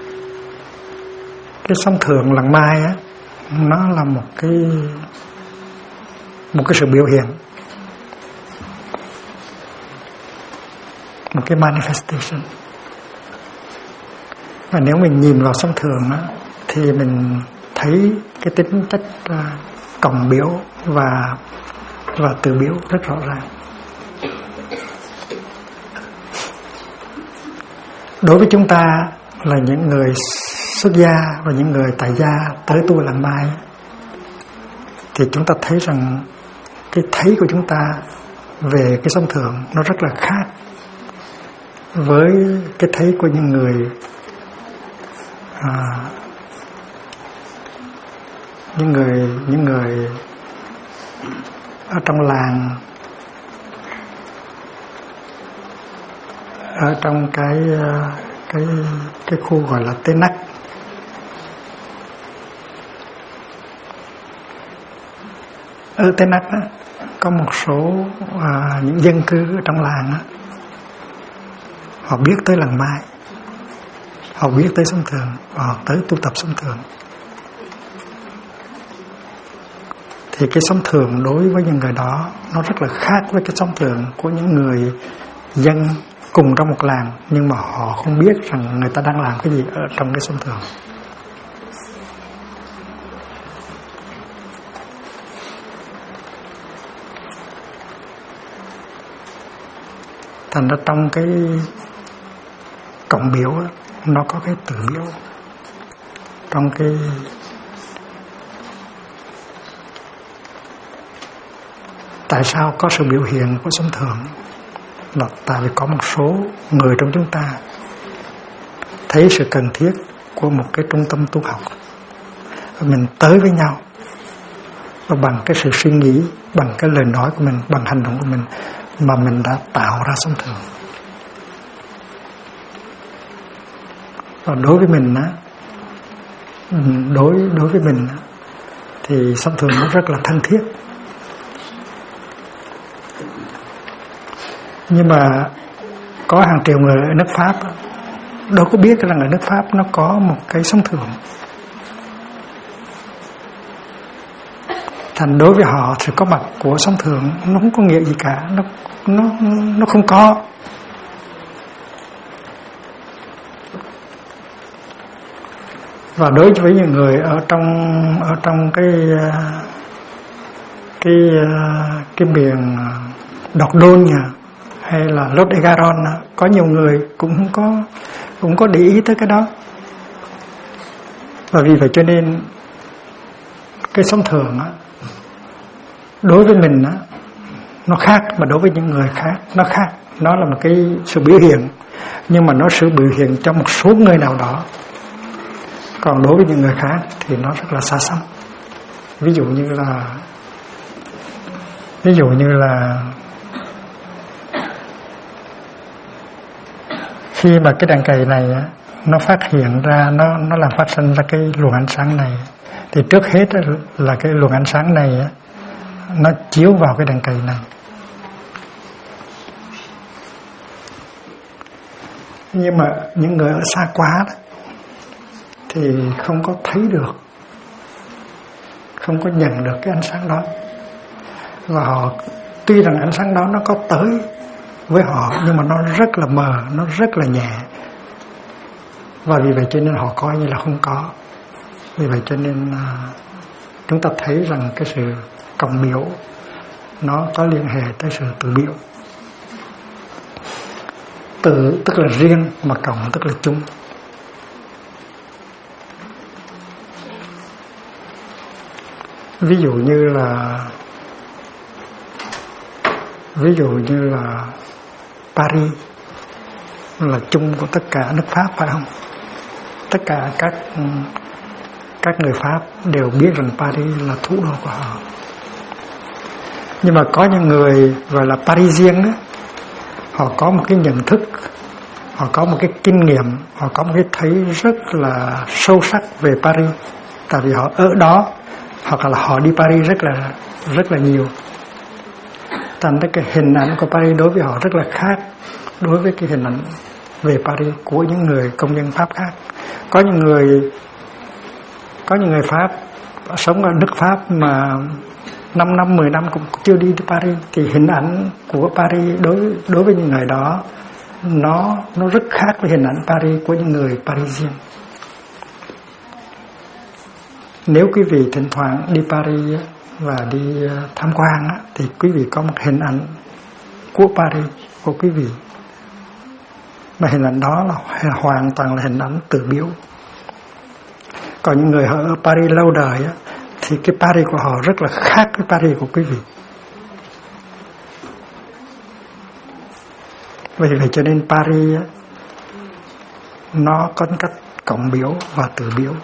Cái sông Thượng Lặng Mai á, nó là một cái một cái sự biểu hiện, một cái manifestation. Và nếu mình nhìn vào sống thường á, thì mình thấy cái tính chất cộng biểu và từ biểu rất rõ ràng. Đối với chúng ta là những người xuất gia và những người tại gia tới tu Làng Mai, thì chúng ta thấy rằng cái thấy của chúng ta về cái sống thường nó rất là khác với cái thấy của những người ở trong làng, ở trong cái khu gọi là Tê Nắc. Ở Tê Nắc đó, có một số những dân cư ở trong làng đó, họ biết tới Làng Mai, họ biết tới sống thường, họ tới tu tập sống thường. Thì cái sống thường đối với những người đó nó rất là khác với cái sống thường của những người dân cùng trong một làng, nhưng mà họ không biết rằng người ta đang làm cái gì ở trong cái sống thường. Thành ra trong cái cộng biểu đó, nó có cái từ biểu. Trong cái tại sao có sự biểu hiện của sống thường là tại vì có một số người trong chúng ta thấy sự cần thiết của một cái trung tâm tu học, và mình tới với nhau, và bằng cái sự suy nghĩ, bằng cái lời nói của mình, bằng hành động của mình mà mình đã tạo ra sống thường. Và đối với mình á, đối với mình á, thì sống thường nó rất là thân thiết. Nhưng mà có hàng triệu người ở nước Pháp đâu có biết rằng ở nước Pháp nó có một cái sống thường. Thành đối với họ sự có mặt của sống thường nó không có nghĩa gì cả, nó không có. Và đối với những người ở trong cái miền Dordogne hay là Lot-et-Garonne, có nhiều người cũng có để ý tới cái đó. Và vì vậy cho nên cái sống thường á, đối với mình á, nó khác, mà đối với những người khác nó khác. Nó là một cái sự biểu hiện, nhưng mà nó sự biểu hiện trong một số người nào đó. Còn đối với những người khác thì nó rất là xa xăm. Ví dụ như là khi mà cái đèn cầy này nó phát hiện ra, nó làm phát sinh ra cái luồng ánh sáng này, thì trước hết là cái luồng ánh sáng này nó chiếu vào cái đèn cầy này. Nhưng mà những người ở xa quá đó, thì không có thấy được, không có nhận được cái ánh sáng đó. Và họ tuy rằng ánh sáng đó nó có tới với họ, nhưng mà nó rất là mờ, nó rất là nhẹ. Và vì vậy cho nên họ coi như là không có. Vì vậy cho nên chúng ta thấy rằng cái sự cộng biểu nó có liên hệ tới sự tự biểu. Tự tức là riêng, mà cộng tức là chung. Ví dụ như là Paris là chung của tất cả nước Pháp, phải không? Tất cả các người Pháp đều biết rằng Paris là thủ đô của họ. Nhưng mà có những người gọi là Parisien á, họ có một cái nhận thức, họ có một cái kinh nghiệm, họ có một cái thấy rất là sâu sắc về Paris, tại vì họ ở đó, hoặc là họ đi Paris rất là nhiều. Thành ra cái hình ảnh của Paris đối với họ rất là khác đối với cái hình ảnh về Paris của những người công dân Pháp khác. Có những người Pháp sống ở nước Pháp mà 5 năm 10 năm cũng chưa đi Paris, thì hình ảnh của Paris đối với những người đó nó rất khác với hình ảnh Paris của những người Parisian. Nếu quý vị thỉnh thoảng đi Paris và đi tham quan thì quý vị có một hình ảnh của Paris của quý vị, mà hình ảnh đó là hoàn toàn là hình ảnh tự biểu. Còn những người ở Paris lâu đời thì cái Paris của họ rất là khác với Paris của quý vị. Vì vậy cho nên Paris nó có cách cộng biểu và tự biểu.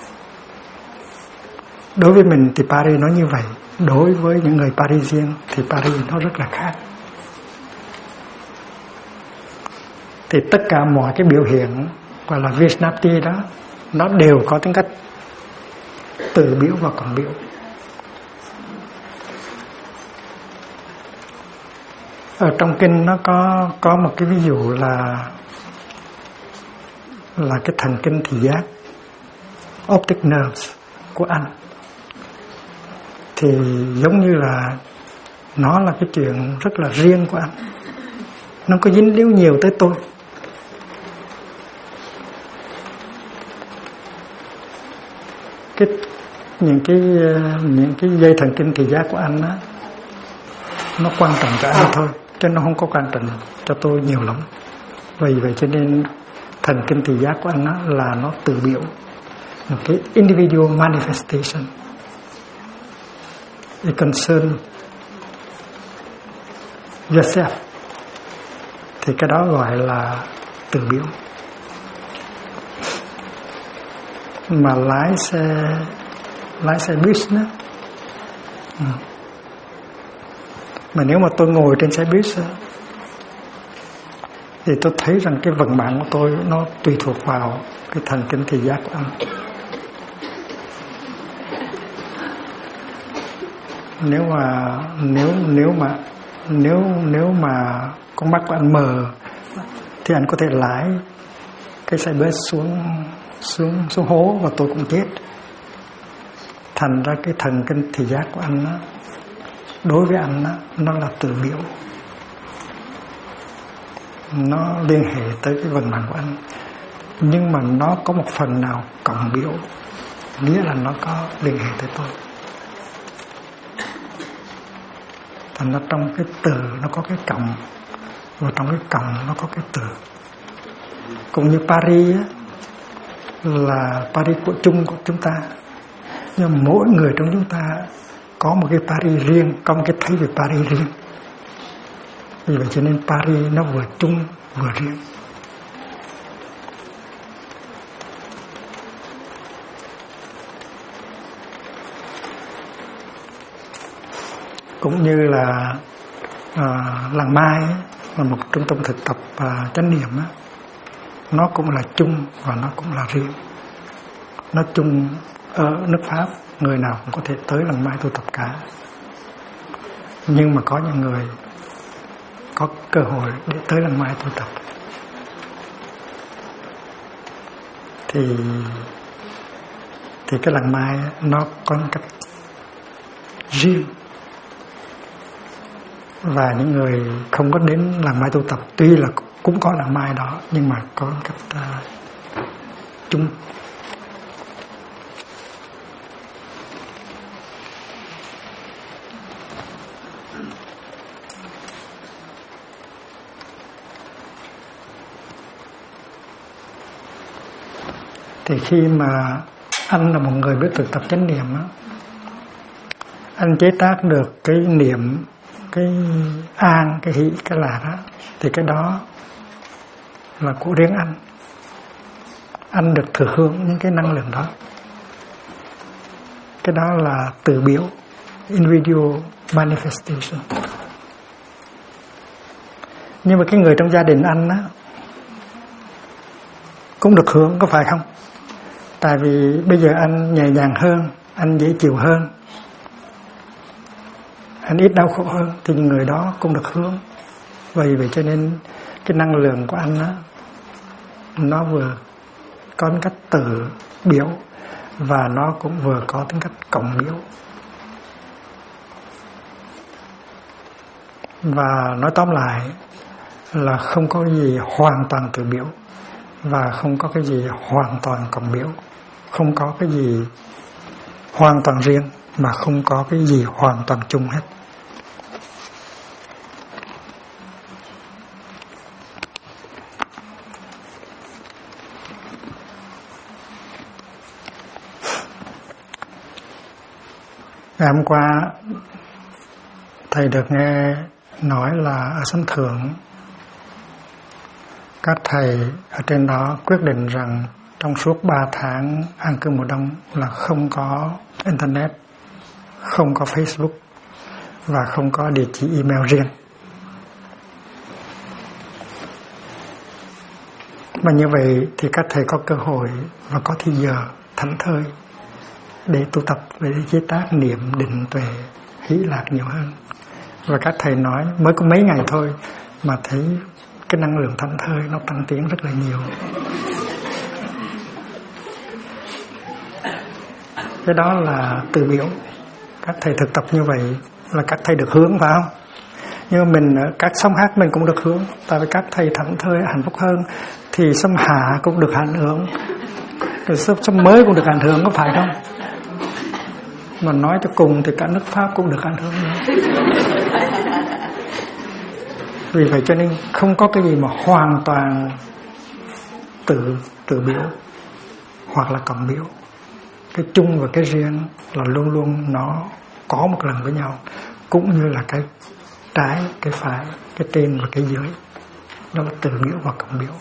Đối với mình thì Paris nó như vậy, đối với những người Parisian thì Paris nó rất là khác. Thì tất cả mọi cái biểu hiện gọi là Vishnapti đó, nó đều có tính cách tự biểu và cộng biểu. Ở trong kinh nó có một cái ví dụ là cái thần kinh thị giác, optic nerves của anh. Thì giống như là nó là cái chuyện rất là riêng của anh, nó có dính líu nhiều tới tôi. Những cái dây thần kinh thị giác của anh nó quan trọng cho anh thôi, chứ nó không có quan trọng cho tôi nhiều lắm. Vì vậy cho nên thần kinh thị giác của anh là nó tự biểu, một cái individual manifestation. It concern yourself, thì cái đó gọi là tự biểu. Mà lái xe bus đó, mà nếu mà tôi ngồi trên xe bus thì tôi thấy rằng cái vận mạng của tôi nó tùy thuộc vào cái thần kinh thị giác của anh. Nếu mà con mắt của anh mờ thì anh có thể lái cái xe bus xuống hố và tôi cũng chết. Thành ra cái thần kinh thị giác của anh đối với anh nó là tự biểu, nó liên hệ tới cái vận mạng của anh, nhưng mà nó có một phần nào cộng biểu, nghĩa là nó có liên hệ tới tôi. Thành ra trong cái từ nó có cái cộng, và trong cái cộng nó có cái từ. Cũng như Paris là Paris của chung của chúng ta, nhưng mỗi người trong chúng ta có một cái Paris riêng, có một cái thấy về Paris riêng. Vì vậy cho nên Paris nó vừa chung vừa riêng. Cũng như là làng Mai là một trung tâm thực tập chánh niệm nó cũng là chung và nó cũng là riêng. Nó chung ở nước Pháp, người nào cũng có thể tới làng Mai tu tập cả, nhưng mà có những người có cơ hội để tới làng Mai tu tập thì cái làng Mai nó có một cách riêng. Và những người không có đến làng Mai tu tập tuy là cũng có làng Mai đó, nhưng mà có một cách chung. Thì khi mà anh là một người biết thực tập chánh niệm anh chế tác được cái niệm, cái an, cái hỷ, cái lạc thì cái đó là của riêng anh. Anh được thừa hưởng những cái năng lượng đó. Cái đó là tự biểu, individual manifestation. Nhưng mà cái người trong gia đình anh cũng được hưởng, có phải không? Tại vì bây giờ anh nhẹ nhàng hơn, anh dễ chịu hơn, anh ít đau khổ hơn, thì những người đó cũng được hưởng. Vì vậy cho nên cái năng lượng của anh nó vừa có tính cách tự biểu và nó cũng vừa có tính cách cộng biểu. Và nói tóm lại là không có gì hoàn toàn tự biểu và không có cái gì hoàn toàn cộng biểu, không có cái gì hoàn toàn riêng mà không có cái gì hoàn toàn chung hết. Ngày hôm qua thầy được nghe nói là ở Sấm Thượng các thầy ở trên đó quyết định rằng trong suốt 3 tháng an cư mùa đông là không có internet, không có Facebook và không có địa chỉ email riêng. Mà như vậy thì các thầy có cơ hội và có thời giờ thảnh thơi để tu tập về chế tác niệm định tuệ hỷ lạc nhiều hơn. Và các thầy nói mới có mấy ngày thôi mà thấy cái năng lượng thảnh thơi nó tăng tiến rất là nhiều. Cái đó là từ biểu. Các thầy thực tập như vậy là các thầy được hướng, phải không? Nhưng mà mình ở các xóm khác mình cũng được hướng. Tại vì các thầy thảnh thơi hạnh phúc hơn thì xóm hạ cũng được ảnh hưởng, rồi xóm mới cũng được ảnh hưởng, có phải không? Mà nói cho cùng thì cả nước Pháp cũng được ảnh hưởng nữa. Vì vậy cho nên không có cái gì mà hoàn toàn tự biểu hoặc là cộng biểu. Cái chung và cái riêng là luôn luôn nó có một lần với nhau, cũng như là cái trái, cái phải, cái trên và cái dưới. Đó là tự biểu và cộng biểu.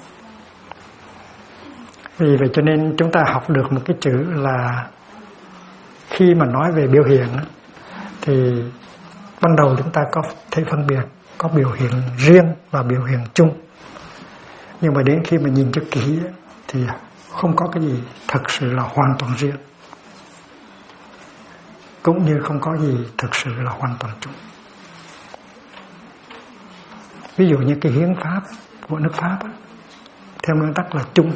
Vì vậy cho nên chúng ta học được một cái chữ là khi mà nói về biểu hiện thì ban đầu chúng ta có thể phân biệt có biểu hiện riêng và biểu hiện chung. Nhưng mà đến khi mà nhìn cho kỹ thì không có cái gì thực sự là hoàn toàn riêng, cũng như không có gì thực sự là hoàn toàn chung. Ví dụ như cái hiến pháp của nước Pháp theo nguyên tắc là chung.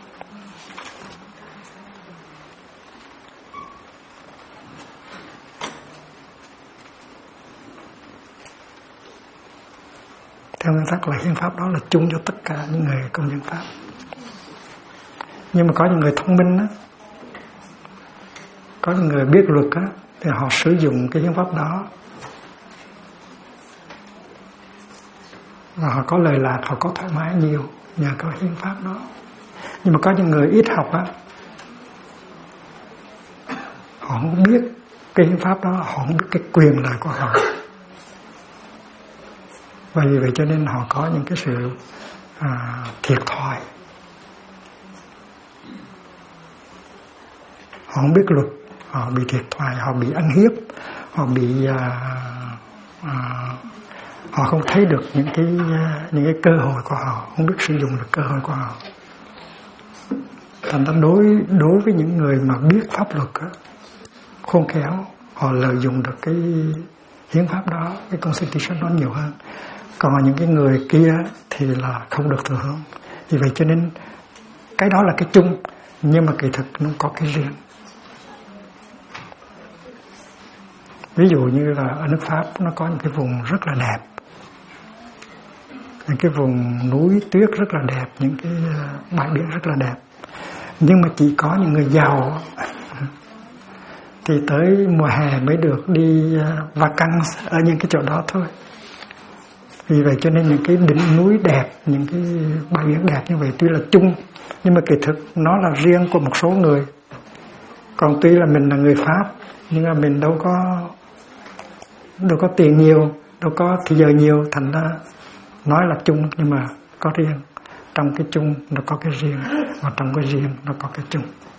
Theo nguyên tắc là hiến pháp đó là chung cho tất cả những người công dân Pháp. Nhưng mà có những người thông minh đó, có những người biết luật đó, thì họ sử dụng cái hiến pháp đó và họ có lời lạc, họ có thoải mái nhiều nhờ có hiến pháp đó. Nhưng mà có những người ít học á, họ không biết cái hiến pháp đó, họ không biết cái quyền lợi của họ. Và vì vậy cho nên họ có những cái sự thiệt thòi. Họ không biết luật, họ bị thiệt thòi, họ bị ăn hiếp, họ bị họ không thấy được những cái cơ hội của họ, không biết sử dụng được cơ hội của họ. Thành ra đối với những người mà biết pháp luật đó, khôn khéo, họ lợi dụng được cái hiến pháp đó, cái constitution đó nhiều hơn. Còn những cái người kia thì là không được thừa hưởng. Vì vậy cho nên cái đó là cái chung, nhưng mà kỳ thực nó có cái riêng. Ví dụ như là ở nước Pháp nó có những cái vùng rất là đẹp, những cái vùng núi tuyết rất là đẹp, những cái bãi biển rất là đẹp. Nhưng mà chỉ có những người giàu thì tới mùa hè mới được đi vacances ở những cái chỗ đó thôi. Vì vậy cho nên những cái đỉnh núi đẹp, những cái bãi biển đẹp như vậy tuy là chung, nhưng mà kỳ thực nó là riêng của một số người. Còn tuy là mình là người Pháp, nhưng mà mình đâu có tiền nhiều, đâu có thời giờ nhiều, thành ra nói là chung nhưng mà có riêng. Trong cái chung nó có cái riêng, và trong cái riêng nó có cái chung.